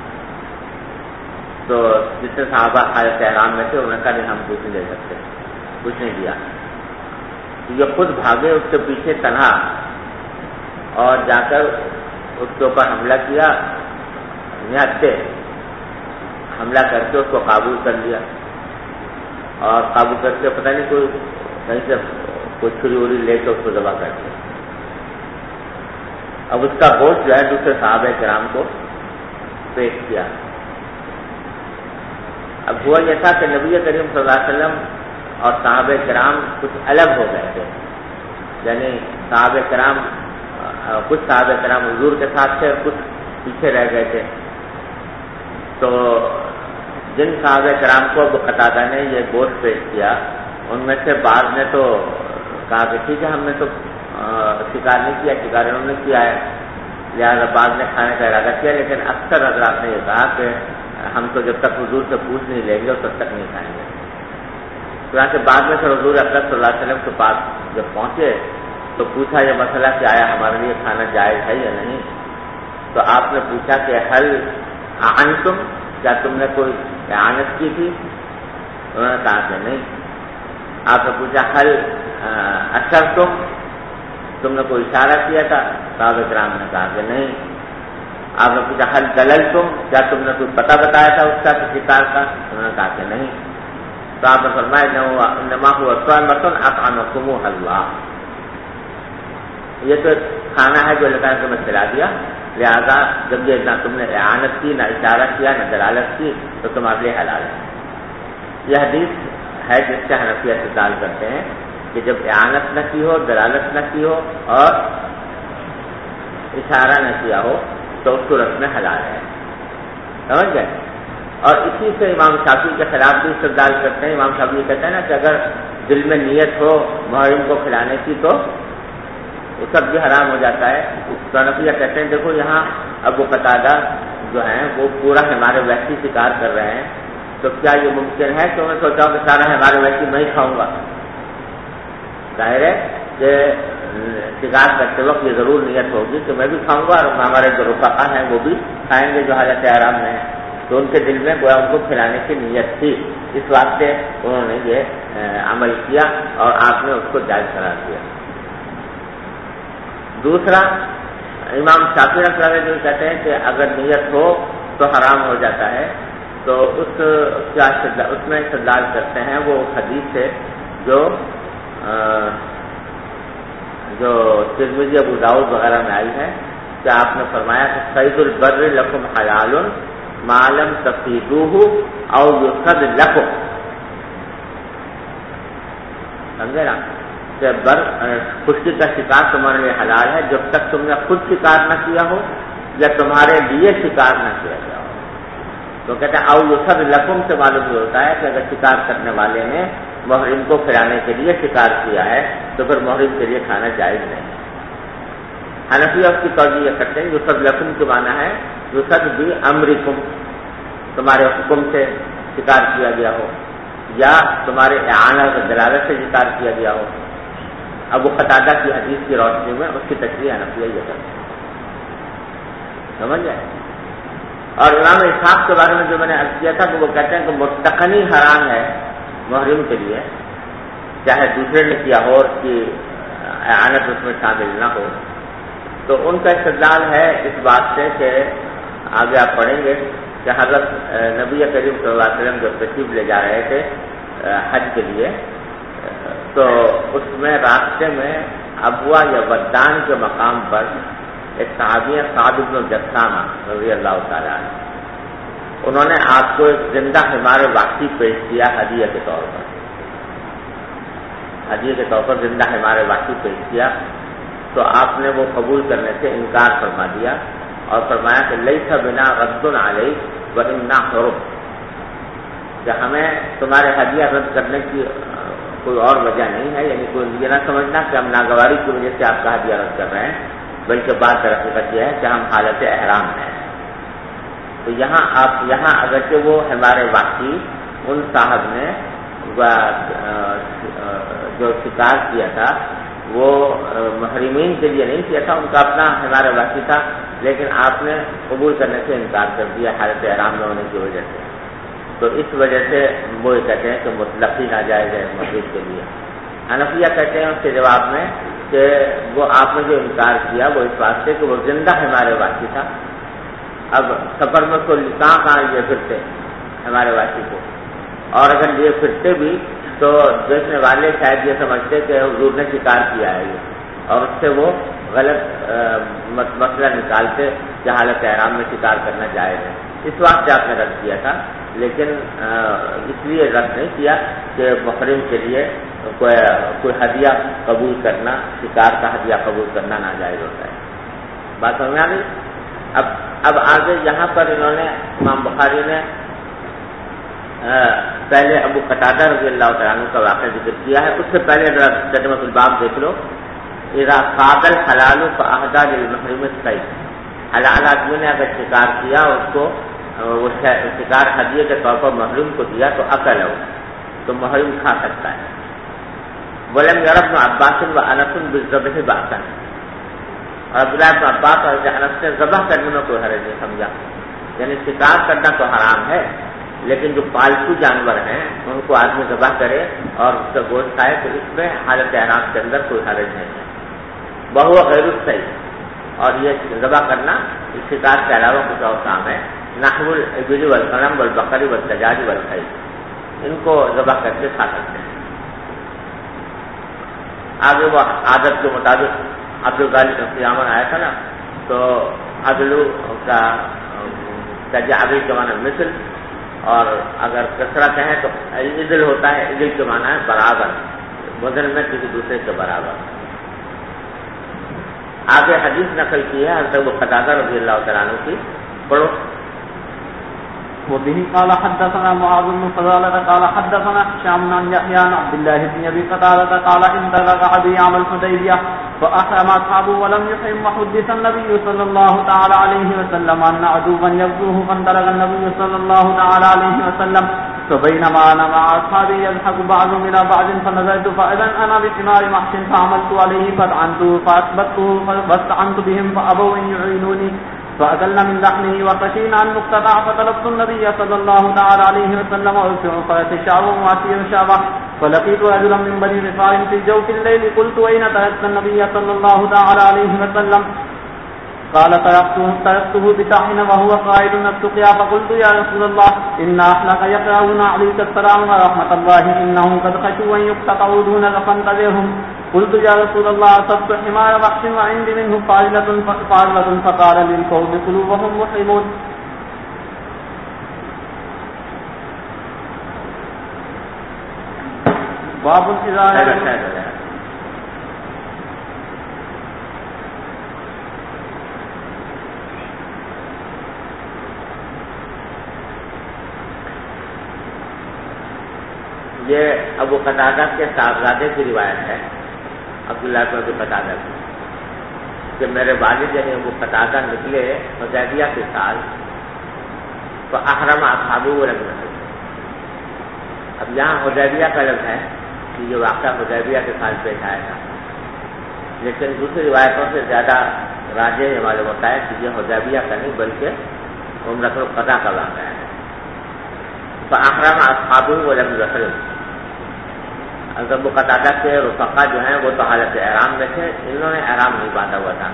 تو جس سے صحابہ حالت احرام میں تھے انہوں نے کہا نہیں ہم کچھ نہیں دے سکتے، کچھ نہیں دیا. یہ خود بھاگے اس کے پیچھے تنہا اور جا کر اس کے اوپر حملہ کیا، نہتے حملہ کر کے اس کو قابو کر لیا، اور قابو کر کے پتہ نہیں کوئی کہیں سے کوئی چھری وری لے کے اس کو ذبح کر دیا. اب اس کا گوشت جو ہے دوسرے صحابہ کرام کو پیش کیا. اب ہوا یہ تھا کہ نبی کریم صلی اللہ علیہ وسلم اور صحابہ کرام کچھ الگ ہو گئے تھے، یعنی صحابہ کرام کچھ صحابہ کرام حضور کے ساتھ تھے، کچھ پیچھے رہ گئے تھے. تو جن صحابہ کرام کو ابو قتادہ نے یہ گوشت پیش کیا ان میں سے بعض نے تو کہا کہ ٹھیک ہے ہم نے تو شکار نہیں کیا، شکار انہوں نے کیا ہے، لہٰذا بعض نے کھانے کا ارادہ کیا، لیکن اکثر حضرات نے یہ کہا کہ ہم تو جب تک حضور سے پوچھ نہیں لیں گے تب تک نہیں کھائیں گے. چنانچہ بعد میں پھر حضور اکرم صلی اللہ علیہ وسلم کے پاس جب پہنچے تو پوچھا یہ مسئلہ کہ آیا ہمارے لیے کھانا جائز ہے یا نہیں. تو آپ نے پوچھا کہ حل اعنتم، کیا تم نے کوئی اعانت کی تھی؟ انہوں نے کہا کہ نہیں. آپ نے پوچھا حل اشرتم، تم نے کوئی اشارہ کیا تھا؟ صحابہ کرام نے کہا کہ نہیں. آپ نے پوچھا حل دللتم، کیا تم نے کوئی پتہ بتایا تھا اس کا شکار کا؟ انہوں نے کہا کہ نہیں. تو آپ نے فرمایا انما هو صائمۃ اطعمکموہ اللہ، یہ تو کھانا ہے جو اللہ تعالیٰ نے تمہیں کھلا دیا، لہذا جب یہ نہ تم نے اعانت کی، نہ اشارہ کیا، نہ دلالت کی، تو تمہارے لیے حلال ہے. یہ حدیث ہے جس سے حنفیہ استدلال کرتے ہیں کہ جب اعانت نہ کی ہو، دلالت نہ کی ہو اور اشارہ نہ کیا ہو تو اس صورت میں حلال ہے. سمجھ گئے؟ اور اسی سے امام شافعی کے خلاف بھی استدلال کرتے ہیں. امام شافعی کہتے ہیں نا کہ اگر دل میں نیت ہو محرم کو کھلانے کی تو وہ سب بھی حرام ہو جاتا ہے. تو حنفیہ کہتے ہیں دیکھو یہاں ابو قتادہ جو ہیں وہ پورا ہمارے وحشی شکار کر رہے ہیں، تو کیا یہ ممکن ہے کہ میں سوچا ہوں کہ سارا ہمارے وحشی میں ہی کھاؤں گا؟ ظاہر ہے کہ شکار کرتے وقت یہ ضرور نیت ہوگی کہ میں بھی کھاؤں گا اور ہمارے جو رفقا ہیں وہ بھی کھائیں گے جو حالت احرام میں ہیں. تو ان کے دل میں گویا ان کو کھلانے کی نیت تھی، اس واسطے انہوں نے یہ عمل کیا اور آپ نے اس کو جائز قرار دیا. دوسرا امام شافعی رحمۃ اللہ جو کہتے ہیں کہ اگر نیت ہو تو حرام ہو جاتا ہے، تو اس میں استدلال کرتے ہیں وہ حدیث سے جو ترمذی ابو داؤد وغیرہ میں آئی ہے کہ آپ نے فرمایا کہ صید البر لکم حلال ما لم تصیدوہ او یصد لکم. سمجھے نا کہ خشکی کا شکار تمہارے لیے حلال ہے جب تک تم نے خود شکار نہ کیا ہو یا تمہارے لیے شکار نہ کیا گیا ہو. تو کہتے ہیں او یصد لکم سے معلوم یہ ہوتا ہے کہ اگر شکار کرنے والے نے محرم کو کھلانے کے لیے شکار کیا ہے تو پھر محرم کے لیے کھانا جائز نہیں. حنفیہ اس کی توجہ یہ کرتے ہیں یصد لکم کے معنی ہے یصد بھی امرکم، تمہارے حکم سے شکار کیا گیا ہو یا تمہارے اعانت و دلالت سے شکار کیا گیا ہو. ابو قتادہ کی حدیث کی روشنی میں اس کی تشریح حنفیہ یہ کرتے ہیں. سمجھ جائے؟ اور امام اسحاق کے بارے میں جو میں نے عرض کیا تھا کہ وہ کہتے ہیں کہ متقنی حرام ہے محرم کے لیے، چاہے دوسرے نے کیا ہو اور اس کی اعانت اس میں شامل نہ ہو. تو ان کا استدلال ہے اس بات سے کہ آگے آپ پڑھیں گے کہ حضرت نبی کریم صلی اللہ علیہ وسلم جب تشریف لے جا رہے تھے حج کے لیے تو اس میں راستے میں ابوا یا ودان کے مقام پر ایک صحابی سعد بن جسامہ رضی اللہ تعالیٰ عنہ، انہوں نے آپ کو ایک زندہ حمار وحشی پیش کیا ہدیہ کے طور پر، ہدیہ کے طور پر زندہ حمار وحشی پیش کیا، تو آپ نے وہ قبول کرنے سے انکار فرما دیا اور فرمایا کہ لیس بنا رد علیک وإنا حرم، کہ ہمیں تمہارے ہدیہ رد کرنے کی کوئی اور وجہ نہیں ہے، یعنی کوئی یہ نہ سمجھنا کہ ہم ناگواری کی وجہ سے آپ کا ہدیہ رد کر رہے ہیں، بلکہ بات در حقیقت یہ ہے کہ ہم حالت احرام ہیں۔ تو یہاں اگرچہ وہ ہمارے واقعی ان صاحب نے جو شکار کیا تھا وہ محرمین کے لیے نہیں کیا تھا، ان کا اپنا ہمارا واقعی تھا، لیکن آپ نے قبول کرنے سے انکار کر دیا حالت احرام میں ہونے کی وجہ سے، تو اس وجہ سے وہ کہتے ہیں کہ مطلق ہی ناجائز ہے مغرب کے لیے۔ حنفیہ کہتے ہیں اس کے جواب میں کہ وہ آپ نے جو انکار کیا وہ اس واسطے کہ وہ زندہ ہمارے واقعی تھا، اب سفر میں تو کہاں لیے پھرتے ہمارے واقعی کو، اور اگر لیے پھرتے بھی تو دیکھنے والے شاید یہ سمجھتے کہ حضور نے شکار کیا ہے یہ، اور اس سے وہ غلط مسئلہ نکالتے کہ حالت احرام میں شکار کرنا جائز ہے، اس واسطے آپ نے رد کیا تھا، لیکن اس لیے رد نہیں کیا کہ محرم کے لیے کوئی ہدیہ قبول کرنا، شکار کا ہدیہ قبول کرنا ناجائز ہوتا ہے۔ بات سمجھ آ گئی؟ اب آگے یہاں پر انہوں نے امام بخاری نے پہلے ابو قتادہ رضی اللہ تعالیٰ عنہ کا واقعہ ذکر کیا ہے، اس سے پہلے ترجمۃ الباب دیکھ لو، اذا قاد الحلال فاهدى للمحرم الصيد، حلال آدمی نے اگر شکار کیا اس کو وہ شکار ہدیے کے طور پر محرم کو دیا تو اکل ہو، تو محرم کھا سکتا ہے۔ ولم ير ابن عباس وانس بالذبح بأسا، اور عبداللہ ابن عباس اور انس نے ذبح کرنے میں کوئی حرج نہیں سمجھا، یعنی شکار کرنا تو حرام ہے لیکن جو پالتو جانور ہیں ان کو آدمی ذبح کرے اور اس کا گوشت کھائے تو اس میں حالت احرام کے اندر کوئی حرج نہیں ہے۔ بہو غیر الصحیح، اور یہ ذبح کرنا اس شکار کے علاوہ کچھ اور کام ہے، نحو الابل والغنم والبقر والدجاج والخیل، ان کو ذبح کر کے کھا سکتے ہیں۔ آگے وہ عادت کے مطابق عبد الغالب قیامن آیا تھا نا، تو عدلو کا تجاوی کے معنی مثل، اور اگر کسرہ کہیں تو عدل ہوتا ہے، عدل کے معنی ہے برابر، وزن میں کسی دوسرے کے برابر۔ آگے حدیث نقل کی ہے حضرت ابو قتادہ رضی اللہ تعالیٰ عنہ کی، پڑھو۔ وبه قال حدثنا معاذ بن فضالة قال حدثنا هشام عن يحيى عن عبد الله بن ابي قتادة قال انطلق ابي عام الحديبية فاحرم اصحابه ولم يحرم، وحدث النبي صلى الله تعالى عليه وسلم ان عدوا يغزوه فانطلق النبي صلى الله تعالى عليه وسلم فبينما انا مع اصحابي يضحك بعضهم الى بعض فنظرت فاذا انا بثمار محش فعملت عليه فطعنته فاثبته فاستعنت بهم فابوا ان يعينوني فأكلنا من لحمه وخشينا أن نقتطع فطلبت النبي صلى الله تعالى عليه وسلم وأرسل فيتشعب وأسير شعبه فلقيت رجلا من بني غفار في جوف الليل قلت أين تركت النبي صلى الله تعالى عليه وسلم قال تركته بطحن وهو قائد السقيا فقلت يا رسول الله إن أهلك يقرؤون عليك السلام ورحمة الله إنهم قد خشوا أن يقتطعوا دونك فانتظرهم قلت يا رسول الله أصبت حمار وحش وعندي منه فاضلة فقال للقوم قلوبهم محرمون۔ باب یہ ابو قتادہ کے صاحبزادے کی روایت ہے، عبداللہ بن ابی قتادہ کی، کہ میرے والد یعنی ابو قتادہ نکلے حدیبیہ کے سال، تو احرم اصحابہ ولم يحرم۔ اب یہاں حدیبیہ کا لفظ ہے کہ یہ واقعہ حدیبیہ کے سال پیش آیا تھا، لیکن دوسری روایتوں سے زیادہ راجح یہ معلوم ہوتا ہے کہ یہ حدیبیہ کا نہیں بلکہ عمرۃ القضاء کا واقعہ ہے۔ فاحرم اصحابہ ولم يحرم، ابو قتادہ کے رفقا جو ہیں وہ تو حالت احرام میں تھے، انہوں نے احرام نہیں باندھا ہوا تھا،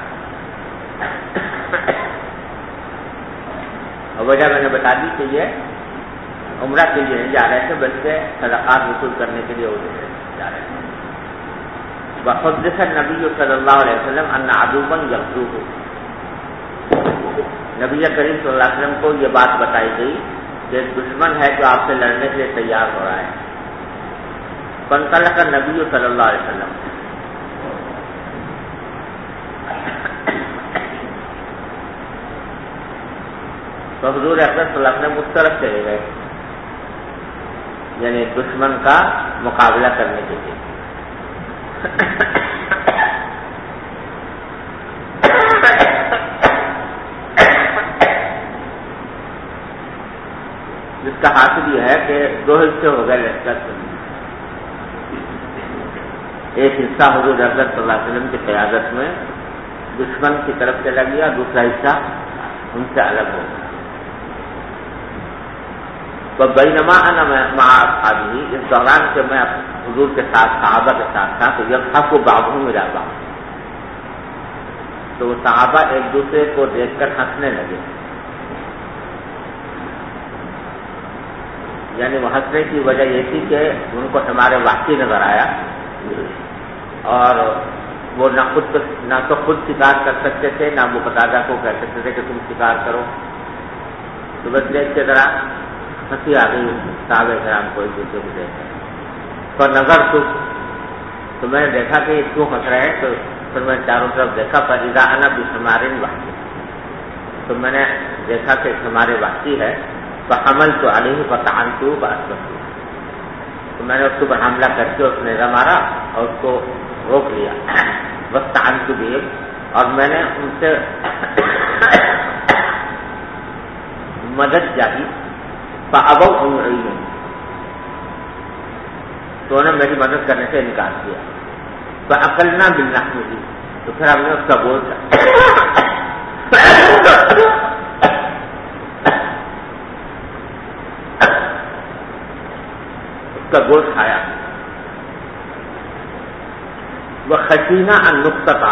اور وجہ میں نے بتا دی کہ یہ عمرہ کے لیے نہیں جا رہے تھے بلکہ صدقات وصول کرنے کے لیے وہ جا رہے تھے۔ وحدث النبی صلی اللہ علیہ وسلم ان عدوا یغزوہ، نبی کریم صلی اللہ علیہ وسلم کو یہ بات بتائی گئی کہ دشمن ہے جو آپ سے لڑنے کے لیے تیار ہو رہا ہے. فانطلق النبی صلی اللہ علیہ وسلم، تو حضور اکرم صلی اللہ علیہ وسلم اس طرف چلے گئے، یعنی دشمن کا مقابلہ کرنے کے لیے. جس کا حاصل یہ ہے کہ دو حصے ہو گئے لشکر. ایک حصہ حضور اکرم صلی اللہ علیہ وسلم کی قیادت میں دشمن کی طرف چلا گیا، دوسرا حصہ ان سے الگ ہو گیا. تو بینما انا مع اصحابی، اس دوران کہ میں حضور کے ساتھ صحابہ کے ساتھ تھا، تو یضحک بعضهم الی بعض، تو وہ صحابہ ایک دوسرے کو دیکھ کر ہنسنے لگے. یعنی وہ ہنسنے کی وجہ یہ تھی کہ ان کو ہمارے وحشی نظر آیا، اور وہ نہ تو خود شکار کر سکتے تھے، نہ وہ قتادہ کو کہہ سکتے تھے کہ تم شکار کرو. تو بس دیکھ کے ذرا ہنسی آ گئی صحابہ کرام کو ایک دوسرے کو دیکھ کر. پر نظر تو میں نے دیکھا کہ یہ کیوں ہنس رہے ہیں، تو پھر میں چاروں طرف دیکھا. فاذا انا بحمار وحشی، تو میں نے دیکھا کہ ہمارے وحشی ہے. فحملت علیہ فطعنت فاصبت، تو میں نے اس کے اوپر حملہ کر کے اس نے مارا اور اس کو روک لیا. واستعنت بهم، اور میں نے ان سے مدد چاہی. فابوا ان يعينون، تو انہوں نے میری مدد کرنے سے انکار کیا. فاكلنا باللحم، تو پھر ہم نے اس کا گوشت کھایا. وخشینا ان نقطع،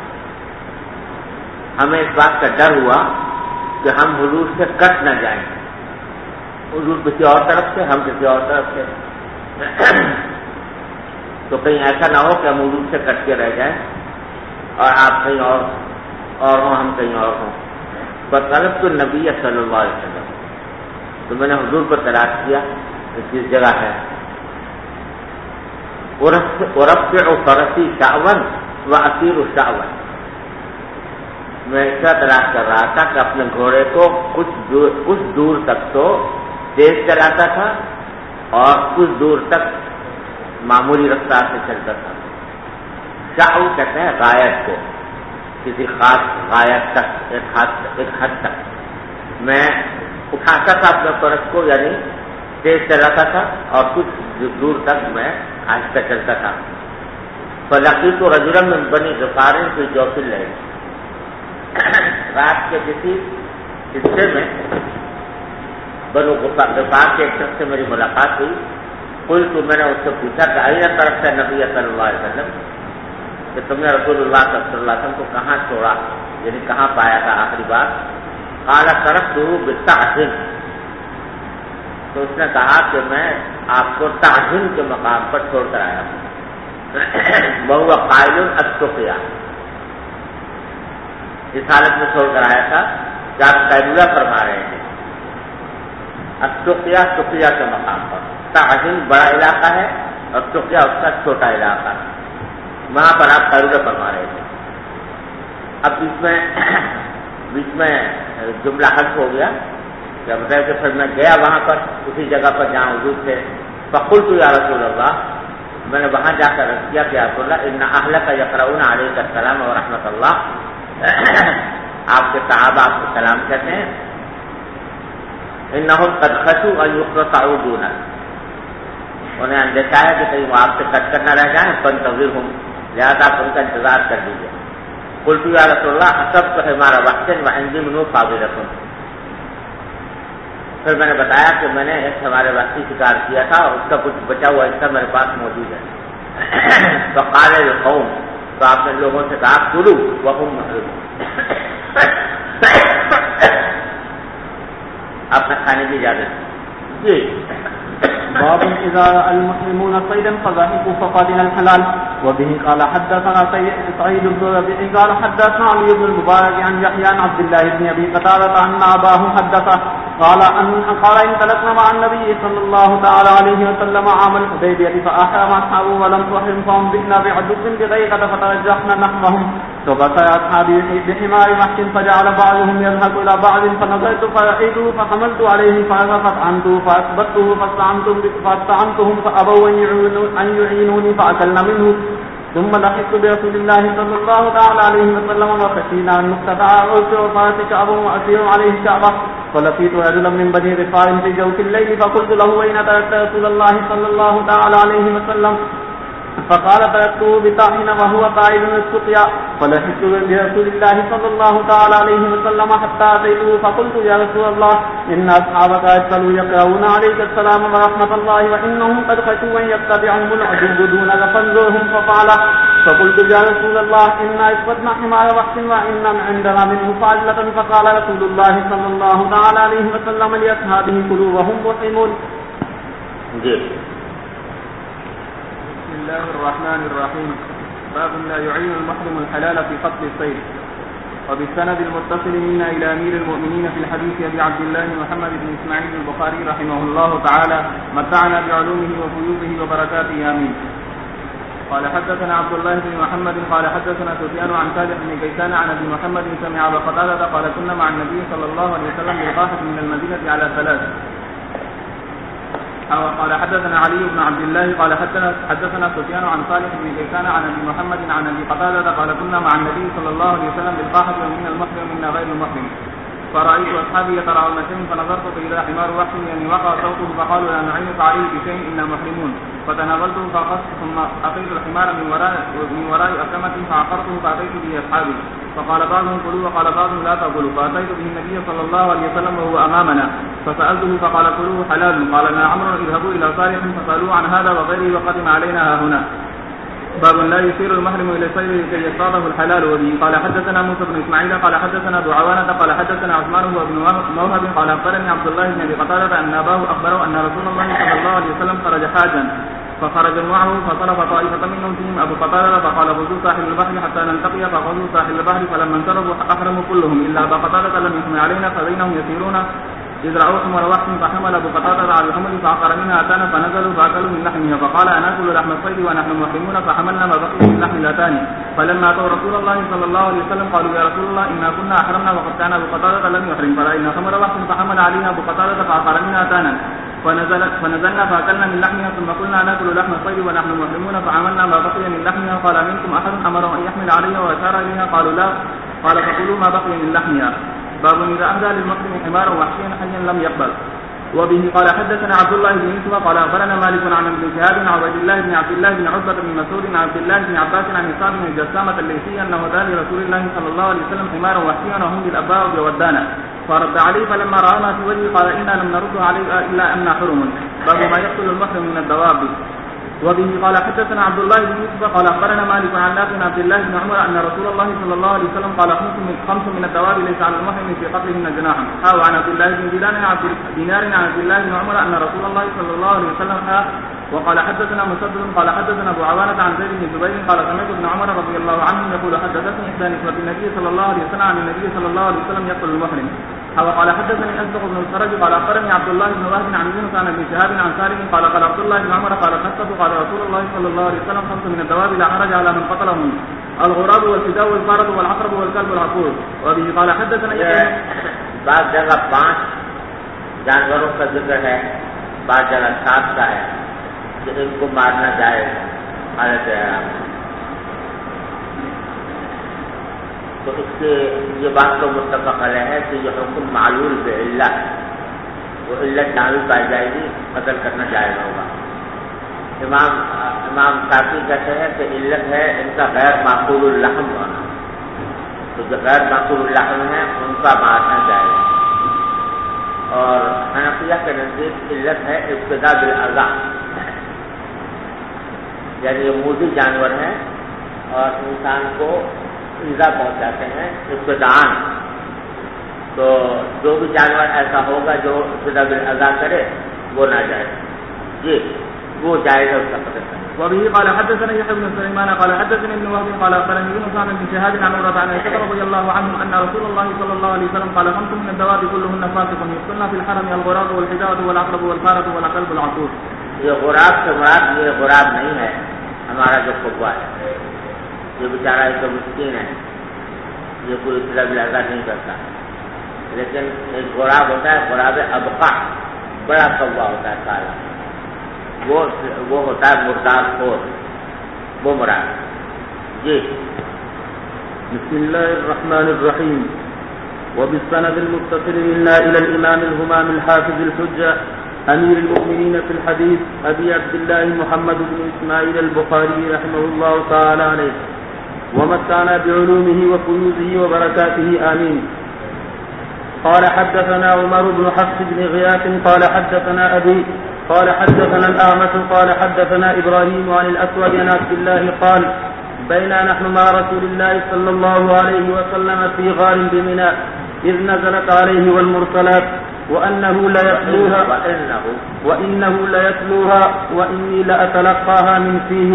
ہمیں اس بات کا ڈر ہوا کہ ہم حضور سے کٹ نہ جائیں. حضور کسی اور طرف سے، ہم کسی اور طرف سے، تو کہیں ایسا نہ ہو کہ ہم حضور سے کٹ کے رہ جائیں اور آپ کہیں اور ہوں، ہم کہیں اور ہوں. فطلبت النبی صلی اللہ علیہ وسلم، تو میں نے حضور کو تلاش کیا کس جگہ ہے. ورفع فرسی شعوا واسیر شعوا، میں اس کا تلاش کر رہا تھا کہ اپنے گھوڑے کو کچھ دور تک تو تیز چلاتا تھا اور کچھ دور تک معمولی رفتار سے چلتا تھا. شعو کہتے ہیں غایت کو، کسی خاص غایت تک، ایک حد تک. میں اٹھاتا تھا اپنے فرس کو، یعنی تیز چلاتا تھا اور کچھ دور تک میں آہستہ چلتا تھا. فلقیت رجلا من بنی غفار فی جوف اللیل، رات کے کسی حصے میں بنو غفار کے ایک شخص سے میری ملاقات ہوئی. قلت، میں نے اس سے پوچھا کہ اینا ترکت نبی صلی اللہ علیہ وسلم، کہ تم نے رسول اللہ صلی اللہ علیہ وسلم کو کہاں چھوڑا، یعنی کہاں پایا تھا آخری بار. قال ترکتہ بالتعظیم، تو اس نے کہا کہ میں آپ کو تعظیم کے مقام پر چھوڑ کر آیا ہوں. وہو قائل السقیا، اس حالت میں چھوڑ کر آیا تھا کہ آپ قیلولہ فرما رہے ہیں. السقیا، سقیا کے مقام پر. تعظیم بڑا علاقہ ہے اور سقیا اس کا چھوٹا علاقہ ہے، وہاں پر آپ قیلولہ فرما رہے تھے. اب بیچ میں جملہ حذف ہو گیا. جب بتایا کہ پھر میں گیا وہاں پر، اسی جگہ پر جہاں حضور تھے. فقلت یا رسول اللہ، میں نے وہاں جا کر رکھ کیا کہ یا رسول اللہ ان اہلک یقرؤون علیک السلام ورحمۃ اللہ، آپ کے صحابہ آپ کو سلام کہتے ہیں. انہم قد خشوا ان یقطعوا دونک، انہیں اندیشہ ہے کہ کہیں وہ آپ سے کٹ کر نہ رہ جائیں. فانتظرہم، لہٰذا آپ ان کا انتظار کر لیجیے. قلت یا رسول اللہ اصبت حمار وحش وعندی منہ فاضلۃ، پھر میں نے بتایا کہ میں نے ایک ہمارے وحشی شکار کیا تھا اور اس کا کچھ بچا ہوا حصہ میرے پاس موجود ہے. تو قال القوم، تو آپ نے لوگوں سے کہا کلوا وهم محرمون، آپ نے کھانے کی اجازت جی. باب اذا المسلمون صيدا فضحكوا فقادنا الحلال. وبه قال حدثنا سعيد بن ربيع قال حدثنا علي بن المبارك عن يحيى عن عبد الله بن ابي قتادة ان اباه حدثه قال انطلقنا مع النبي صلى الله تعالى عليه وسلم عام الحديبية فأحرم أصحابه ولم تحرم فأنبئنا بعدد بغيقة فترجحنا نحوهم فبكى أصحابي بحمار محش فجعل بعضهم يذهب إلى بعض فنظرت فرأيته فحملت عليه فأطعنته فأثبته فاستعنتهم فأبوا أن يعينوني فأكلنا منه ثم لحقت برسول الله صلى الله تعالى عليه وسلم وخشينا أن نقتطع الرسل وفارس شعب وأسير عليه شعبه فلقيت رجلا من بني غفار في جوف الليل فقلت له أين تركت رسول الله صلى الله تعالى عليه وسلم فقال تركته بطاحن وهو قائد السقيا فلحقت برسول الله صلى الله تعالى عليه وسلم حتى أتيته فقلت يا رسول الله إن أصحابك أرسلوا يقرؤون عليك السلام ورحمة الله وإنهم قد خشوا أن يتبعهم العدو دونك فانظرهم ففعل فقلت يا رسول الله إنا أثبتنا حمار وحش وإن عندنا منه فاجلة فقال رسول الله صلى الله تعالى عليه وسلم لأصحابه كلوا وهم محرمون. بسم الله الرحمن الرحيم. باب لا يعين المحرم الحلال في قتل الصيد. وبالسند المتصل منا إلى أمير المؤمنين في الحديث أبي عبد الله محمد بن إسماعيل البخاري رحمه الله تعالى متعنا بعلومه وفيوضه وبركاته آمين. قال حدثنا عبد الله بن محمد قال حدثنا سفيان عن صالح بن كيسان عن أبي محمد سمع أبا قتادة قال كنا مع النبي صلى الله عليه وسلم بالقاحة من المدينة على ثلاث. قال حدثنا علي بن عبد الله قال حدثنا سفيان عن صالح بن كيسان عن ابي محمد عن ابي قتادة قال كنا مع النبي صلى الله عليه وسلم بالقاحة ومن المحرم ومنا غير المحرم فرأيت أصحابي يتراءون شيء فنظرت فإذا حمار وحش يعني وقع صوته فقالوا لا نعينك عليه بشيء إنا محرمون فتناولته فأخذت ثم أتيت الحمار من وراء أكمة فعقرته فأتيت به أصحابي فقال بعضهم كلوا وقال بعضهم لا تقولوا فأتيت به النبي صلى الله عليه وسلم وهو أمامنا فسألته فقال كلوه حلال قال لنا عمرو اذهبوا إلى صالح فسألوه عن هذا وغيره وقدم علينا هنا. باب لا يسير المحرم إلى الصيد لكي يصطاده الحلال وبه. قال حدثنا موسى بن إسماعيل قال حدثنا أبو عوانة قال حدثنا عثمان هو بن موهب قال أخبرني عبد الله بن أبي قتادة أن أباه أخبره أن رسول الله صلى الله عليه وسلم خرج حاجا فخرج معه فصرف طائفة منهم فيهم أبو قتادة فقال خذوا ساحل البحر حتى نلتقي فخذوا ساحل البحر فلما انصرفوا أحرموا كلهم إلا أبا قتادة لم يحمل علينا فبينهم يسيرون إذ رأوا حمر وحش فحمل أبو قتادة على الحمل فعقر منها أتانا فنزلوا فأكلوا من لحمها فقال أناكل لحم الصيد ونحن محرمون فحملنا ما بقي من لحم الأتان فلما أتوا رسول الله صلى الله عليه وسلم قالوا يا رسول الله إنا كنا أحرمنا وقد كان أبو قتادة لم يحرم فرأينا حمر وحش فحمل عليها أبو قتادة فعقر منها أتانا فنزلنا فأكلنا من لحمها ثم قلنا ناكل لحم الصيد ونحن محرمون فعملنا ما بقي من لحمها قال منكم أحد أمر أن يحمل عليها وأشار إليها قالوا لا قال فكلوا ما بقي من لحمها. باب إذا أهدى للمحرم حمارا وحشيا حيا لم يقبل. وبه قال حدثنا عبد الله بن يوسف قال أخبرنا مالك عن ابن شهاب عن عبد الله بن عبد الله بن عتبة بن مسعود عن عبد الله بن عباس عن إصاب بن الجسامة الليثي أنه أهدى لرسول الله صلى الله عليه وسلم حمارا وحشيا وهم بالأباء بودانا فرد عليه فلما رأى ما في وجهه قال إنا لم نرده عليه إلا أننا حرم. باب ما يقتل المحرم من الدواب. وبه قال حدثنا عبد الله بن يوسف قال أخبرنا مالك عن نافع عن عبد الله بن عمر أن رسول الله صلى الله عليه وسلم قال خمس من الدواب ليس على المحرم في قتلهن جناح. وعن عبد الله بن دينار عن عبد الله بن عمر أن رسول الله صلى الله عليه وسلم وقال حدثنا مسدد قال حدثنا أبو عوانة عن زيد بن جبير قال سمعت ابن عمر رضي الله عنه يقول حدثتني إحدى نسوة النبي صلى الله عليه وسلم عن النبي صلى الله عليه وسلم يقتل المحرم. وقال حدثني أصدق بن الفرج قال أخبرني عبد الله بن وهب عن يونس عن ابن شهاب عن سالم قال عبد الله بن عمر قال خصه قال رسول الله صلى الله عليه وسلم خمس من الدواب لا حرج على من قتلهم الغراب والفداء والفرد والعقرب والكلب العقور. وبه قال حدثنا بعض جگہ 5 جانوروں کا ذکر ہے بعض جگہ 7 کا ہے کہ ان کو مارنا جائز حالت احرام. تو اس سے یہ بات تو متفق علیہ ہے کہ یہ حکم معلول بعلت ہے. وہ علت ناوی پائی جائے گی قتل کرنا جائز ہوگا. امام شافعی کہتے ہیں کہ علت ہے ان کا غیر معقول اللحم ہونا. تو جو غیر معقول اللحم ہے ان کا مارنا جائز. اور حنفیہ کے نزدیک علت ہے ابتدا بالاذى، یعنی یہ موذی جانور ہیں اور انسان کو ایذا پہنچاتے ہیں ابتداءً. تو جو بھی جانور ایسا ہوگا جو ابتدا بالاذى کرے وہ ناجائز. جی وہ جائز ہے اس کا قتل کرنا. وبه قال حدثنا يحيى بن سليمان قال حدثني ابن وهب قال اخبرني ابن سعد بن شهاب عن عمرة عن عائشة رضي الله عنهم ان رسول الله صلى الله عليه وسلم قال 5 من الدواب كلهن فاسق يقتلن في الحرم الغراب والحجارة والعقرب والفارة والكلب العقور. یہ غراب سے مراد یہ غراب نہیں ہے ہمارا جو قبا ہے، یہ بیچارہ ایک مسکین ہے، یہ کوئی طلب لہذا نہیں کرتا، لیکن ایک غراب ہوتا ہے، غراب ابقع، بڑا قبا ہوتا ہے کالا، وہ ہوتا ہے مردار خور، وہ مراد. جی. بسم الله الرحمن الرحيم. وبالسند المتصل منا إلى الإمام الهمام الحافظ الحجة أمير المؤمنين في الحديث أبي عبد الله محمد بن إسماعيل البخاري رحمه الله تعالى عليه ومتعنا بعلومه وكنوزه وبركاته آمين. قال حدثنا عمر بن حفص بن غياث قال حدثنا أبي قال حدثنا الأعمش قال حدثنا إبراهيم عن الأسود عن عبد الله قال بينا نحن مع رسول الله صلى الله عليه وسلم في غار بمنى إذ نزلت عليه والمرسلات وأنه ليتلوها وإني لأتلقاها من فيه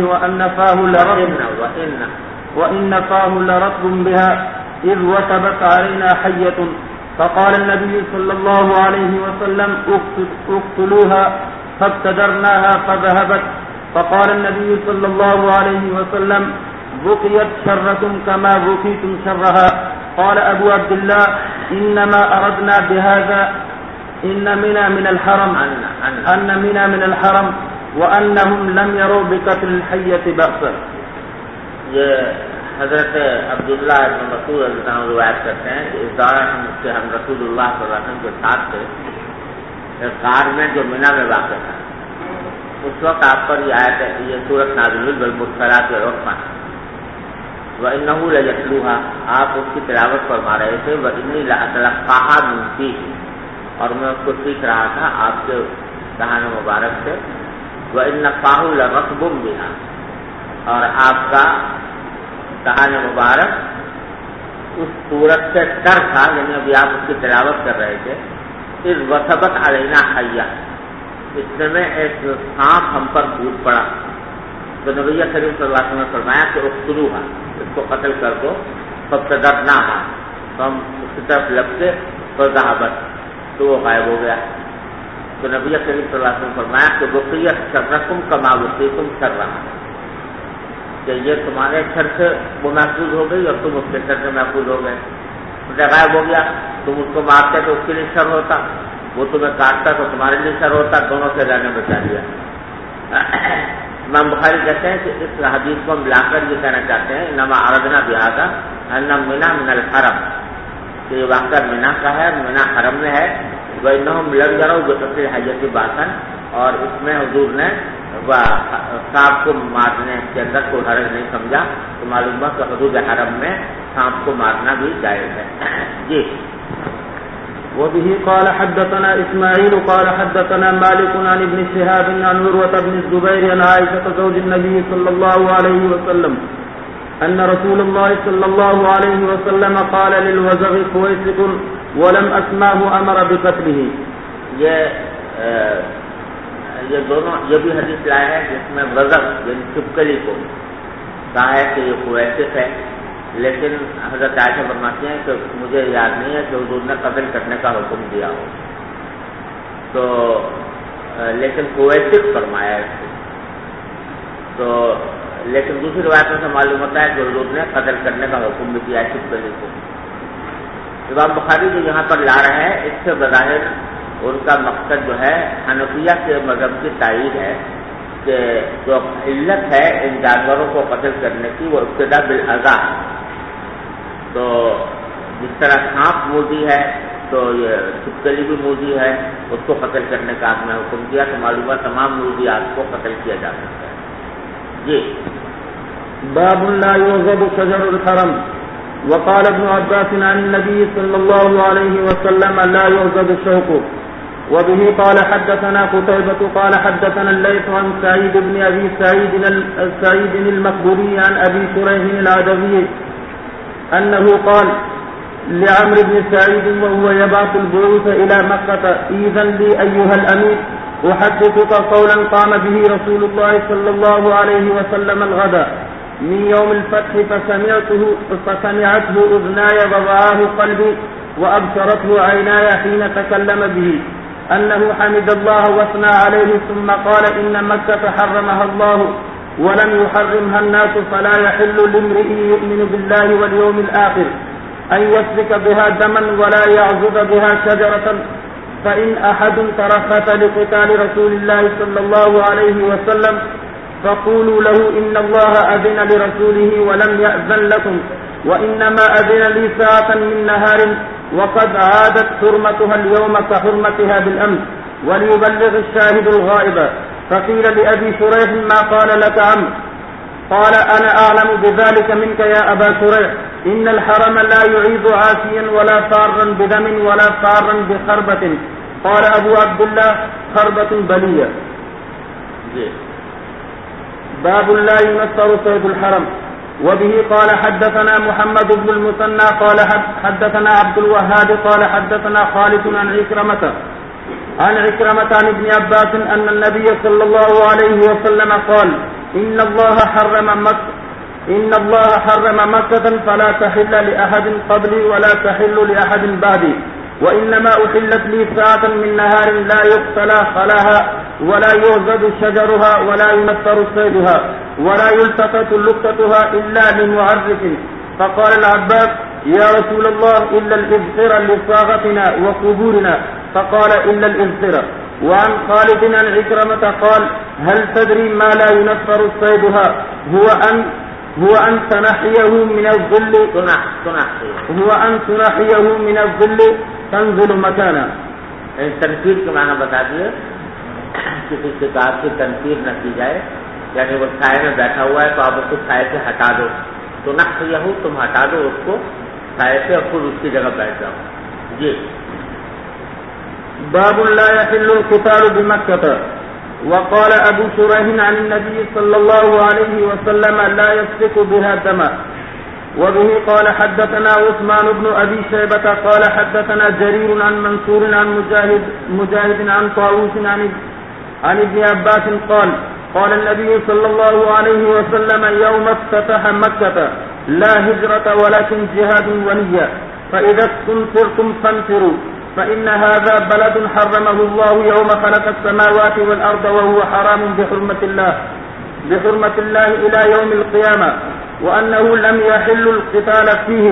وإن فاه لرطب بها إذ وثبت علينا حية فقال النبي صلى الله عليه وسلم اقتلوها فابتدرناها فذهبت فقال النبي صلى الله عليه وسلم بقيت شركم كما بقيتم شرها. قال أبو عبد الله إنما أردنا بهذا أن منا من الحرم وأنهم لم يروا بقتل الحية بأسا. یہ حضرت عبداللہ بن مسعود رضی اللہ عنہ روایت کرتے ہیں کہ اس دوران ہم رسول اللہ صلی اللہ علیہ وسلم کے ساتھ تھے ایک غار میں جو مینا میں واقع تھا. اس وقت آپ پر یہ آیت ہے، یہ سورۃ نازل ہوئی بالمرسلات والعرفان، وَإِنَّهُ لَيَتْلُوهَا، آپ اس کی تلاوت فرما رہے تھے، وَإِنِّي لَأَتَلَقَّاهَا مِنْ فِيهِ، اور میں اس کو سیکھ رہا تھا آپ کے دہان مبارک سے، وَإِنَّ فَاهُ لَرَطْبٌ بِهَا، اور آپ کا دہان مبارک اس سورت سے تر تھا، یعنی ابھی آپ اس کی تلاوت کر رہے تھے. اذ وثبت علینا حیہ، اتنے میں ایک سانپ ہم پر کود پڑا، تو نبی کریم صلی اللہ علیہ وسلم نے فرمایا کہ اقتلوها، اس کو قتل کر دو. فابتدرناها، تو ہم اس کی طرف لپکے، فذهبت، تو وہ غائب ہو گیا. تو نبی کریم صلی اللہ علیہ وسلم نے فرمایا کہ بقیت شرکم کما بقیتم شرها، کہ یہ تمہارے شر سے وہ محفوظ ہو گئی اور تم اس کے شر سے محفوظ ہو گئے. غائب ہو گیا، تم اس کو مارتے تو اس کے لیے شر ہوتا، وہ تمہیں کاٹتا تو تمہارے لیے شر ہوتا، دونوں سے اللہ نے بچا دیا. امام بخاری کہتے ہیں کہ اس حدیث کو ملا کر یہ کہنا چاہتے ہیں انما اردنا بهذا ان منا من الحرم، کہ یہ واقعہ مینا کا ہے، مینا حرم میں ہے. وانهم لم يروا بقتل الحية باسا، اور اس میں حضور نے سانپ کو مارنے کے اندر کوئی حرج نہیں سمجھا، تو معلوم ہوا کہ حدود حرم میں سانپ کو مارنا بھی جائز ہے. جی. وبه قال حدثنا إسماعيل قال حدثنا مالك عن ابن شهاب عن عروة بن الزبير عن عائشة زوج النبي صلى الله عليه وسلم أن رسول الله صلى الله عليه وسلم قال للوزغ كويسق ولم أسمعه أمر بقتله. یہ دونوں یہ بھی حدیث لایا ہے جس میں وزغ یعنی چپکلی کو کہا ہے کہ یہ کویسق ہے، لیکن حضرت عائشہ فرماتی ہیں کہ مجھے یاد نہیں ہے کہ حضور نے قتل کرنے کا حکم دیا ہو، تو لیکن کویسق فرمایا ہے. تو لیکن دوسری روایتوں سے معلوم ہوتا ہے کہ حضور نے قتل کرنے کا حکم بھی دیا ہے چپکلی کو. امام بخاری جو یہاں پر لا رہے ہیں اس سے بظاہر ان کا مقصد جو ہے حنفیہ کے مذہب کی تائید ہے کہ جو علت ہے ان جانوروں کو قتل کرنے کی وہ ابتدا بالاذى، تو جس طرح سانپ موذی ہے تو یہ چھپکلی بھی موذی ہے، اس کو قتل کرنے کا آپ نے حکم دیا، تو معلومات تمام موذیات کو قتل کیا جا سکتا ہے. جی. باب لا يوجد شجر الحرم. وقال ابن عباس عن النبي صلى الله عليه وسلم لا يوجد الشوك. وبه قال حدثنا قتيبة قال حدثنا الليث عن سعيد بن أبي سعيد المقبوري عن أبي شريح العدوي أنه قال لعمرو بن سعيد وهو يبعث البعوث إلى مكة إذن لي أيها الأمير أحدثك قولا قام به رسول الله صلى الله عليه وسلم الغداء من يوم الفتح فسمعته أذناي ووعاه قلبي وأبصرته عيناي حين تكلم به أنه حمد الله واثنى عليه ثم قال إن مكة حرمها الله ولم يحرمها الناس فلا يحل لامرئ يؤمن بالله واليوم الآخر أن يسفك بها دما ولا يعضد بها شجرة فإن أحد ترخص لقتال رسول الله صلى الله عليه وسلم فقولوا له إن الله أذن لرسوله ولم يأذن لكم وإنما أذن لي ساعة من نهار وقد عادت حرمتها اليوم كحرمتها بالأمس وليبلغ الشاهد الغائب. فقيل لأبي شريح ما قال لك عمرو؟ قال أنا أعلم بذلك منك يا أبا شريح إن الحرم لا يعيد عاسيا ولا فارا بدم ولا فارا بخربة. قال أبو عبد الله خربة بلية. باب لا ينصر صيد الحرم. وبه قال حدثنا محمد بن المثنى قال حدثنا عبد الوهاب قال حدثنا خالد عن عكرمة عن ابن عباس أن النبي صلى الله عليه وسلم قال إن الله حرم مكة فلا تحل لأحد قبلي ولا تحل لأحد بعدي وإنما أحلت لي ساعة من نهار لا يقتلى خلاها ولا يعضد شجرها ولا ينفر صيدها ولا يلتقط لقطتها إلا لمعرف. فقال العباس يا رسول الله إلا الإذخر لصاغتنا وقبورنا. فقال إلا الإذخر. وعن خالد عن عكرمة قال هل تدري ما لا ينفر صيدها هو أن تنحيه من الظل تنزل مكانا. تنفیر کے معنی بتا دیے. کسی شکار کی تنفیر نہ کی جائے یعنی وہ سائے میں بیٹھا ہوا ہے تو آپ اس کو سائے سے ہٹا دو. تو نحیہ تم ہٹا دو اس کو سائے سے اور خود اس کی جگہ بیٹھ جاؤ. جی. باب لا يحل القتال بمكة. وقال أبو شريح عن النبي صلى الله عليه وسلم لا يسفك بها دم. وبه قال حدثنا عثمان بن أبي شيبة قال حدثنا جرير عن منصور عن مجاهد عن طاووس عن ابن عباس قال النبي صلى الله عليه وسلم يوم افتتح مكة لا هجرة ولكن جهاد ونية فإذا استنفرتم فانفروا فإن هذا بلد حرمه الله يوم خلق السماوات والأرض وهو حرام بحرمة الله إلى يوم القيامة وأنه لم يحل القتال فيه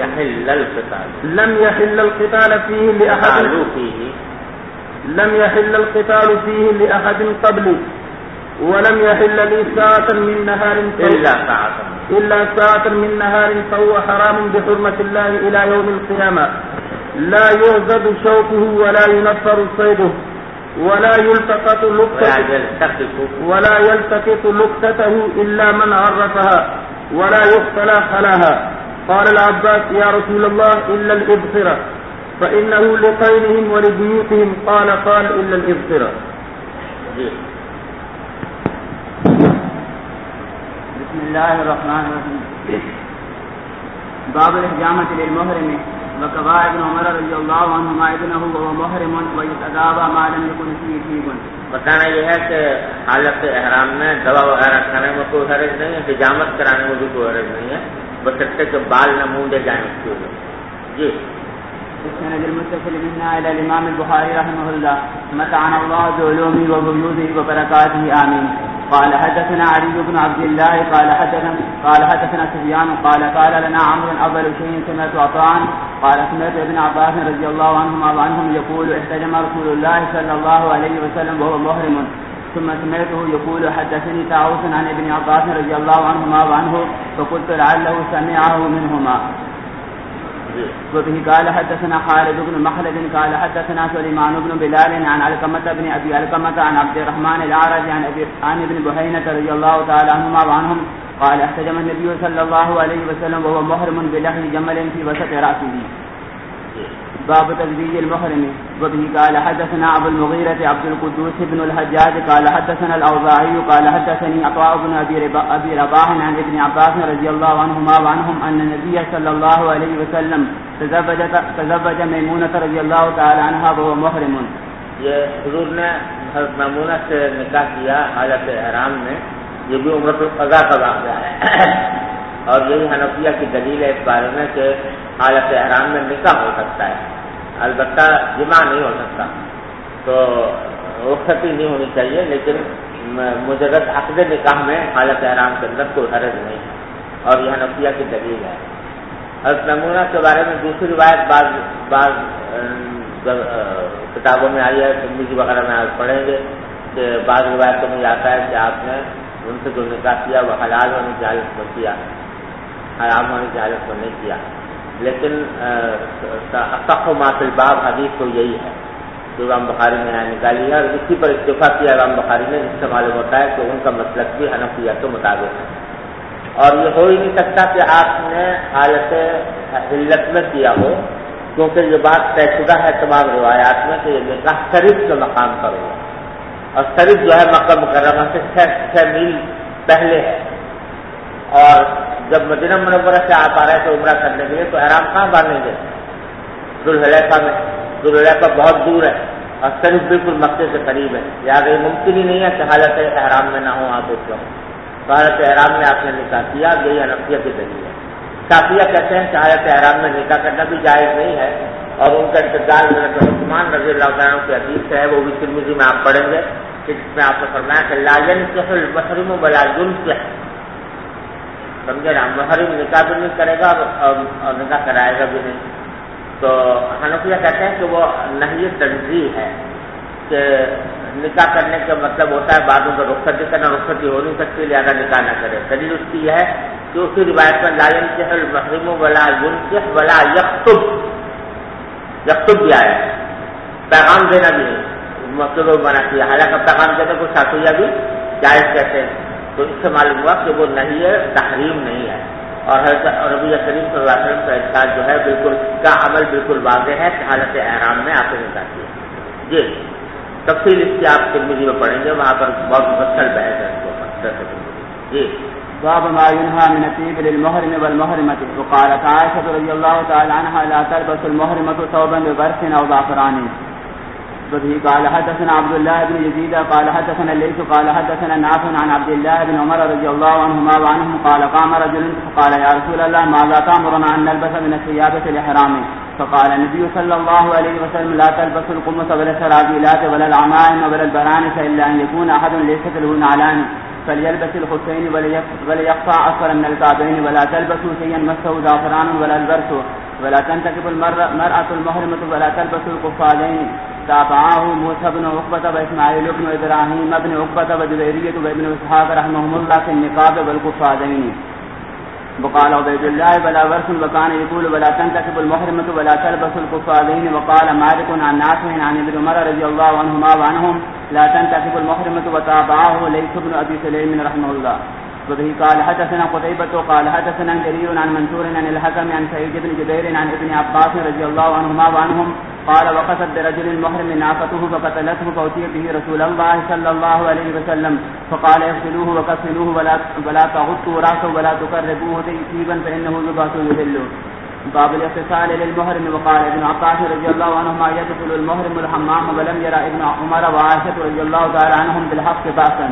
لأحد قبلي ولم يحل لي ساعة من نهار إلا ساعة من نهار فهو حرام بحرمة الله إلى يوم القيامة لا يعضد شوكه ولا ينفر صيده ولا يلتقط لقطته إلا من عرفها ولا يقتلى خلاها. قال العباس يا رسول الله إلا الإبصرة فإنه لقينهم ولبيوتهم. قال إلا الإبصرة. بسم الله الرحمن الرحيم. باب الحجامة للمحرم. وقضى ابن عمر رضي الله عنهما ابنه وهو محرم ويتداوى ما لم يكن فيه طيب. بتانا یہ ہے کہ حالت احرام میں دوا وغیرہ کھانے میں کوئی حرج نہیں ہے. حجامت کرانے میں بھی کوئی حرج نہیں ہے بشرطے کہ بال نہ مونڈے جائیں اس کے لیے. جی. السند المتصل منا الى الامام البخاري رحمه الله متعنا الله بعلومه وبيوته وبركاته آمين. قال حدثنا علي بن عبد الله قال حدثنا سفيان قال لنا عمرو أول شيء سمعت عطاء قال سمعت ابن عباس رضي الله عنهم يقول احتجم رسول الله صلى الله عليه وسلم وهو محرم. ثم سمعته يقول حدثني طاووس عن ابن عباس رضي الله عنهما وعنه فقلت لعله سمعه منهما. وبه قال حدثنا خالد بن مخلد قال حدثنا سليمان بن بلال عن علقمة بن أبي علقمة عن عبد الرحمن الأعرج عن ابن بحينة رضي الله تعالى عنهما وعنهم قال احتجم النبي صلى الله عليه وسلم وهو محرم بلحم جمل في وسط رأسه. باب تزويج المحرم. وبه قال حدثنا أبو المغيرة عبد القدوس بن الحجاج قال حدثنا الأوزاعي قال حدثني عطاء بن أبي رباح عن ابن عباس رضي الله عنهما وعنهم أن النبي صلى الله عليه وسلم تزوج ميمونة رضي الله تعالى عنها وهو محرم. یہ حضور نے حضرت میمونہ سے نکاح کیا حالت احرام میں، یہ بھی عمرۃ القضاء کا واقعہ ہے اور یہی حنفیہ کی دلیل ہے اس بارے میں کہ حالت احرام میں نکاح ہو سکتا ہے، البتہ جماع نہیں ہو سکتا، تو رخصتی نہیں ہونی چاہیے، لیکن مجرد عقد نکاح میں حالت احرام کے اندر کوئی حرج نہیں ہے، اور یہ حنفیہ کی دلیل ہے۔ حضرت میمونہ کے بارے میں دوسری روایت بعض کتابوں میں آئی ہے، ترمذی وغیرہ میں آپ پڑھیں گے کہ بعض روایتوں میں آتا ہے کہ آپ نے ان سے جو نکاح کیا وہ حلال ہونے کی حالت میں کیا، حرام ہونے کی حالت میں نہیں کیا، لیکن اصح ما فی الباب حدیث تو یہی ہے جو امام بخاری نے یہاں نکالی ہے، اور اسی پر اتفاق کیا امام بخاری نے، جس سے معلوم ہوتا ہے کہ ان کا مسلک بھی حنفیہ کے مطابق ہے، اور یہ ہو ہی نہیں سکتا کہ آپ نے حالت علت میں کیا ہو، کیونکہ یہ بات طے شدہ ہے تمام روایات میں کہ یہ نکاح شریف کے مقام پر ہوا، اور شریف جو ہے مکہ مکرمہ سے 6 میل پہلے ہے، اور جب مدینہ منورہ سے آپ آ رہے تھے عمرہ کرنے کے لیے تو احرام کہاں باندھیں گے؟ ذوالحلیفہ میں، ذوالحلیفہ بہت دور ہے اور شریف بالکل مکے سے قریب ہے، لہٰذا یہ ممکن ہی نہیں ہے کہ حالت احرام میں نہ ہو آپ اس وقت، تو حالت احرام میں آپ نے نکاح کیا، یہی حنفیہ کی دلیل ہے۔ شافعیہ کہتے ہیں کہ حالت احرام میں نکاح کرنا بھی جائز نہیں ہے، اور ان کا انتقال حضرت عثمان رضی اللہ عنہ کی حدیث ہے، وہ بھی ترمذی میں آپ پڑھیں گے کہ جس میں آپ نے فرمایا کہ لا ينكح المحرم ولا ينكح، سمجھے نا، محرم نکاح بھی نہیں کرے گا اور نکاح کرائے گا بھی نہیں۔ تو حنفیہ کہتے ہیں کہ وہ نہی تنزیہ ہے کہ نکاح کرنے کا مطلب ہوتا ہے بعدوں کا رخصتی کرنا، رخصتی ہو نہیں سکتی لہذا نکاح نہ کرے۔ دلیل اس کی یہ ہے کہ اسی روایت میں لا ينكح المحرم ولا ينكح ولا يخطب بھی آیا ہے، پیغام دینا بھی نہیں مطلب منع کیا، حالانکہ پیغام دینے کو شافعیہ بھی جائز کہتے ہیں، تو اس سے معلوم ہوا کہ وہ نہی تحریم نہیں ہے، اور حضرت نبی کریم صلی اللہ علیہ وسلم کا ارشاد جو ہے بالکل کا عمل بالکل واضح ہے کہ حالت احرام میں آپ نے نکاح کیا۔ جی تفصیل اس کی آپ ترمذی میں پڑھیں گے، وہاں پر بہت مفصل بحث ہے اس کو۔ جی باب ما ينهى من الطيب للمحرم والمحرمة، وقالت عائشة رضي الله تعالى عنها لا تلبس المحرمة ثوبا ببرس أو زعفران. وبه قال حدثنا عبد الله بن يزيد قال حدثنا الليث قال حدثنا نافع عن عبد الله بن عمر رضي الله عنهما وعنهم قال قام رجل فقال يا رسول الله ماذا تأمرنا أن نلبس من الثياب الإحرام؟ فقال النبي صلى الله عليه وسلم لا تلبسوا القمص ولا السراويلات ولا العمائم ولا البرانس إلا أن يكون أحد ليست له نعلان فليلبس الخفين وليقطع أسفل من الكعبين ولا تلبسوا شيئا مسه زعفران ولا البرس ولا تنتكب المرأة المحرمة ولا تلبس القفازين. تابعاه موسى بن عقبة وإسماعيل بن إبراهيم بن عقبة وجبيرية وابن إسحاق رحمهم الله في النقاب والقفازين. وقال عبيد الله ولا ورث وكان يقول ولا تنتكب المحرمة ولا تلبس القفازين. وقال مالك عن نافع عن ابن عمر رضي الله عنهما وعنهم لا تنتكب المحرمة. وتابعاه ليث بن أبي سليم رحمه الله. وبه قال حدثنا قتيبة قال حدثنا جرير عن منصور عن الحكم عن سعيد بن جبير عن ابن عباس رضي الله عنهما وعنهم قال وقصد برجل المحرم ناقته فقتلته فأتي به رسول الله صلى الله عليه وسلم فقال اغسلوه وكفنوه ولا تغطوا رأسه ولا تقربوه طيبا فإنه يبعث يذل. باب الاغتسال للمحرم. وقال ابن عباس رضي الله عنهما يدخل المحرم الحمام ولم يرى ابن عمر وعائشة رضي الله تعالى عنهم بالحق بأسا.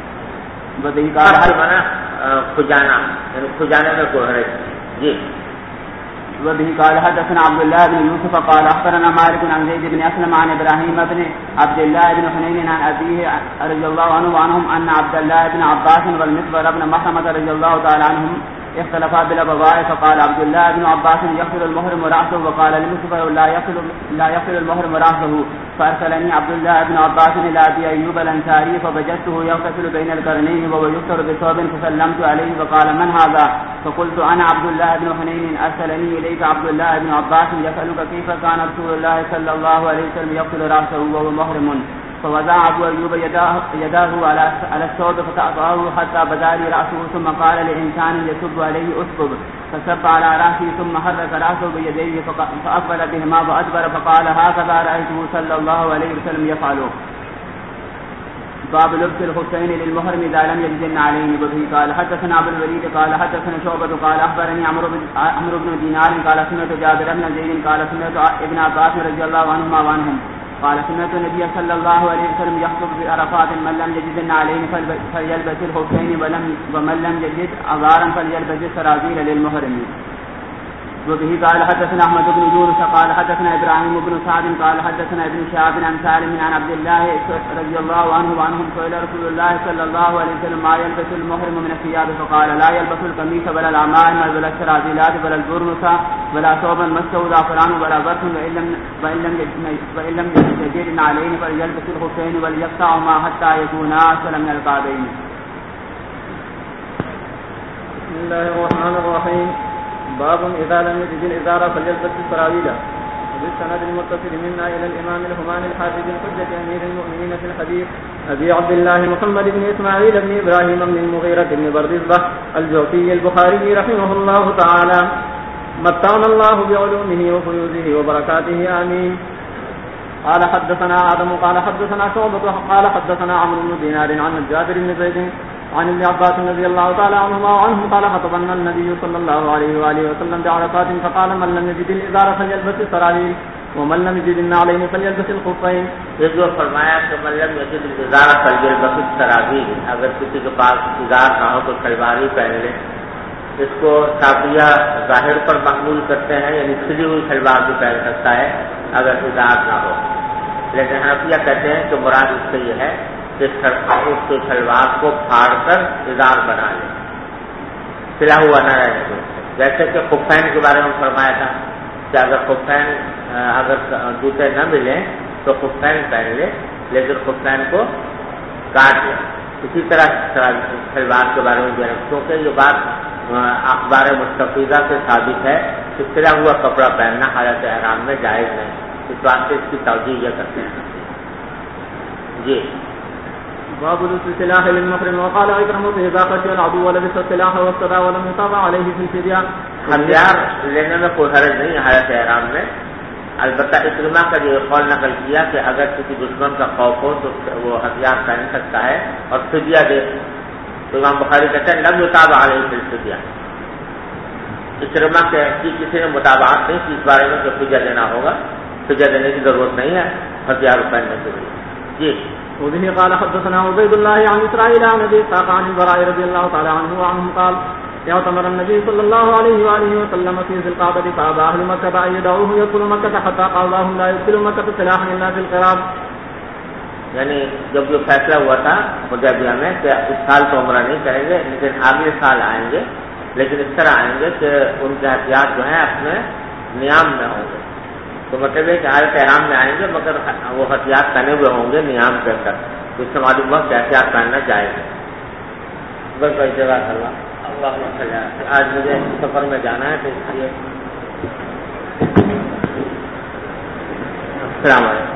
کھجانا یعنی کھجانے میں کوئی حرج جی. وبه قال حدثنا عبد الله بن يوسف قال اخبرنا مالك عن زيد بن اسلم عن ابراهيم بن عبد الله بن حنين عن ابيه رضي الله عنه وعنهم ان عبد الله بن عباس والمسور بن مخرمة رضي الله تعالى عنهم اختلفا بالابواء. فقال عبد الله بن عباس يغسل المحرم راسه وقال المسور لا يغسل المحرم راسه. فارسلني عبد الله بن عباس الى ابي ايوب الانصاري فوجدته يغتسل بين القرنين وهو يفطر بثوب فسلمت عليه فقال من هذا؟ فقلت انا عبد الله بن حنين ارسلني اليك عبد الله بن عباس يسالك كيف كان رسول الله صلى الله عليه وسلم يغسل راسه وهو محرم. فوضع ابو ايوب يداه على الثوب فتعطاه حتى بدا لي راسه ثم قال لانسان يسب عليه اسكب فسب على راسه ثم حرك راسه بيديه فاقبل بهما وادبر فقال هكذا رايته صلى الله عليه وسلم يفعله. باب لبس الخفين للمحرم اذا لم يجد عليه. وبه قال حدثنا ابو الوليد قال حدثنا شعبة قال اخبرني عمرو بن دينار قال سمعت جابر بن زيد قال سمعت ابن عباس رضي الله عنهما وعنهم قال سمعت النبي صلى الله عليه وسلم يخطب بعرفات من لم يجد النعلين فليلبس الخفين ومن لم يجد أزارا فليلبس السراويل للمحرمين. وبه قال حدثنا احمد بن يونس قال حدثنا ابراهيم بن سعد قال حدثنا ابن شهاب عن سالم عن عبد الله رضي الله عنه وعنهم قال رسول الله صلى الله عليه وسلم ما يلبس المحرم من الثياب فقال لا يلبس القميص ولا العمائم ولا السراويلات ولا البرنس ولا ثوبا مسه زعفران ولا برد وان لم يجد عليه فليلبس الخفين وليقطعهما حتى يكونا اسفل من الكعبين. بسم الله الرحمن الرحيم. باب إذا لم يجد الإزار فليلبس السراويل. وبالسند المتصل منا إلى الإمام الهمام الحافظ الحجة أمير المؤمنين في الحديث أبي عبد الله محمد بن إسماعيل بن إبراهيم بن المغيرة بن بردزبة الجوفي البخاري رحمه الله تعالى متعنا الله بعلومه وفيوزه وبركاته آمين. قال حدثنا آدم قال حدثنا شعبة قال حدثنا عمرو بن دينار عن جابر بن زيد عن ابن عباس رضي الله تعالى عنهما وعنهم قال خطبنا النبي صلى الله عليه وآله وسلم بعرفات فقال من لم يجد الإزار فليلبس السراويل ومن لم يجد النعلين فليلبس الخفين. یہ جو فرمایا کہ من لم يجد الإزار فليلبس السراويل، اگر کسی کے پاس ازار نہ ہو تو شلوار ہی پہن لے. اس کو صافیہ ظاہر پر محمول کرتے ہیں، یعنی کھلی ہوئی شلوار بھی پہن سکتا ہے اگر ازار نہ ہو. لیکن حنفیہ کہتے ہیں کہ مراد اس سے یہ ہے کہ اس کے شلوار کو پھاڑ کر ازار بنا لے، سلا ہوا نہ رہے. جیسے کہ خفین کے بارے میں فرمایا تھا کہ اگر خفین اگر جوتے نہ ملیں تو خفین پہن لے، لیکن خفین کو کاٹ لے. اسی طرح شلوار کے بارے میں جو ہے، کیونکہ یہ بات اخبار مستفیضہ سے ثابت ہے کہ سلا ہوا کپڑا پہننا حالت احرام میں جائز نہیں. اس واسطے اس کی توجیہ یہ کرتے ہیں. جی باب السلاح للمحرم. وقال اكرمه اذا خشي العدو ولبس السلاح واستدعى ولم يطاع عليه في الفدية. ہتھیار لینے میں کوئی حرج نہیں حالت احرام میں. البتہ اکرمہ کا جو قول نقل کیا کہ اگر کسی دشمن کا خوف ہو تو وہ ہتھیار پہن سکتا ہے اور فدیہ دے. تو امام بخاری کہتے ہیں لم يطاع عليه في الفدية. اکرمہ کی کسی نے مطابعت نہیں کی اس بارے میں کہ فدیہ دینا ہوگا. فدیہ دینے کی ضرورت نہیں ہے ہتھیار پہننے کے لیے. جی وبه قال حدثنا عبيد الله عن إسرائيل عن أبي إسحاق عن البراء رضي الله تعالى عنه وعنهم قال اعتمر النبي صلى الله عليه وآله وسلم في ذي القعدة فأبى أهل مكة أن يدعوه يدخل مكة حتى قال اللهم لا يدخل مكة سلاحا إلا في القراب. یعنی جب یہ فیصلہ ہوا تھا حدیبیہ میں کہ اس سال تو عمرہ نہیں کریں گے لیکن اگلے سال آئیں گے، لیکن اس طرح آئیں گے کہ ان کے ہتھیار جو ہیں اپنے نیام میں ہوں گے. تو مطلب ہے کہ حالت احرام میں آئیں گے مگر وہ ہتھیار پہنے ہوئے ہوں گے نیام کے اندر. اس سے معلوم ہوا کہ احتیاط پہننا جائز ہے. بس کوئی جگہ اللہ آج مجھے سفر میں جانا ہے تو اس لیے السلام علیکم.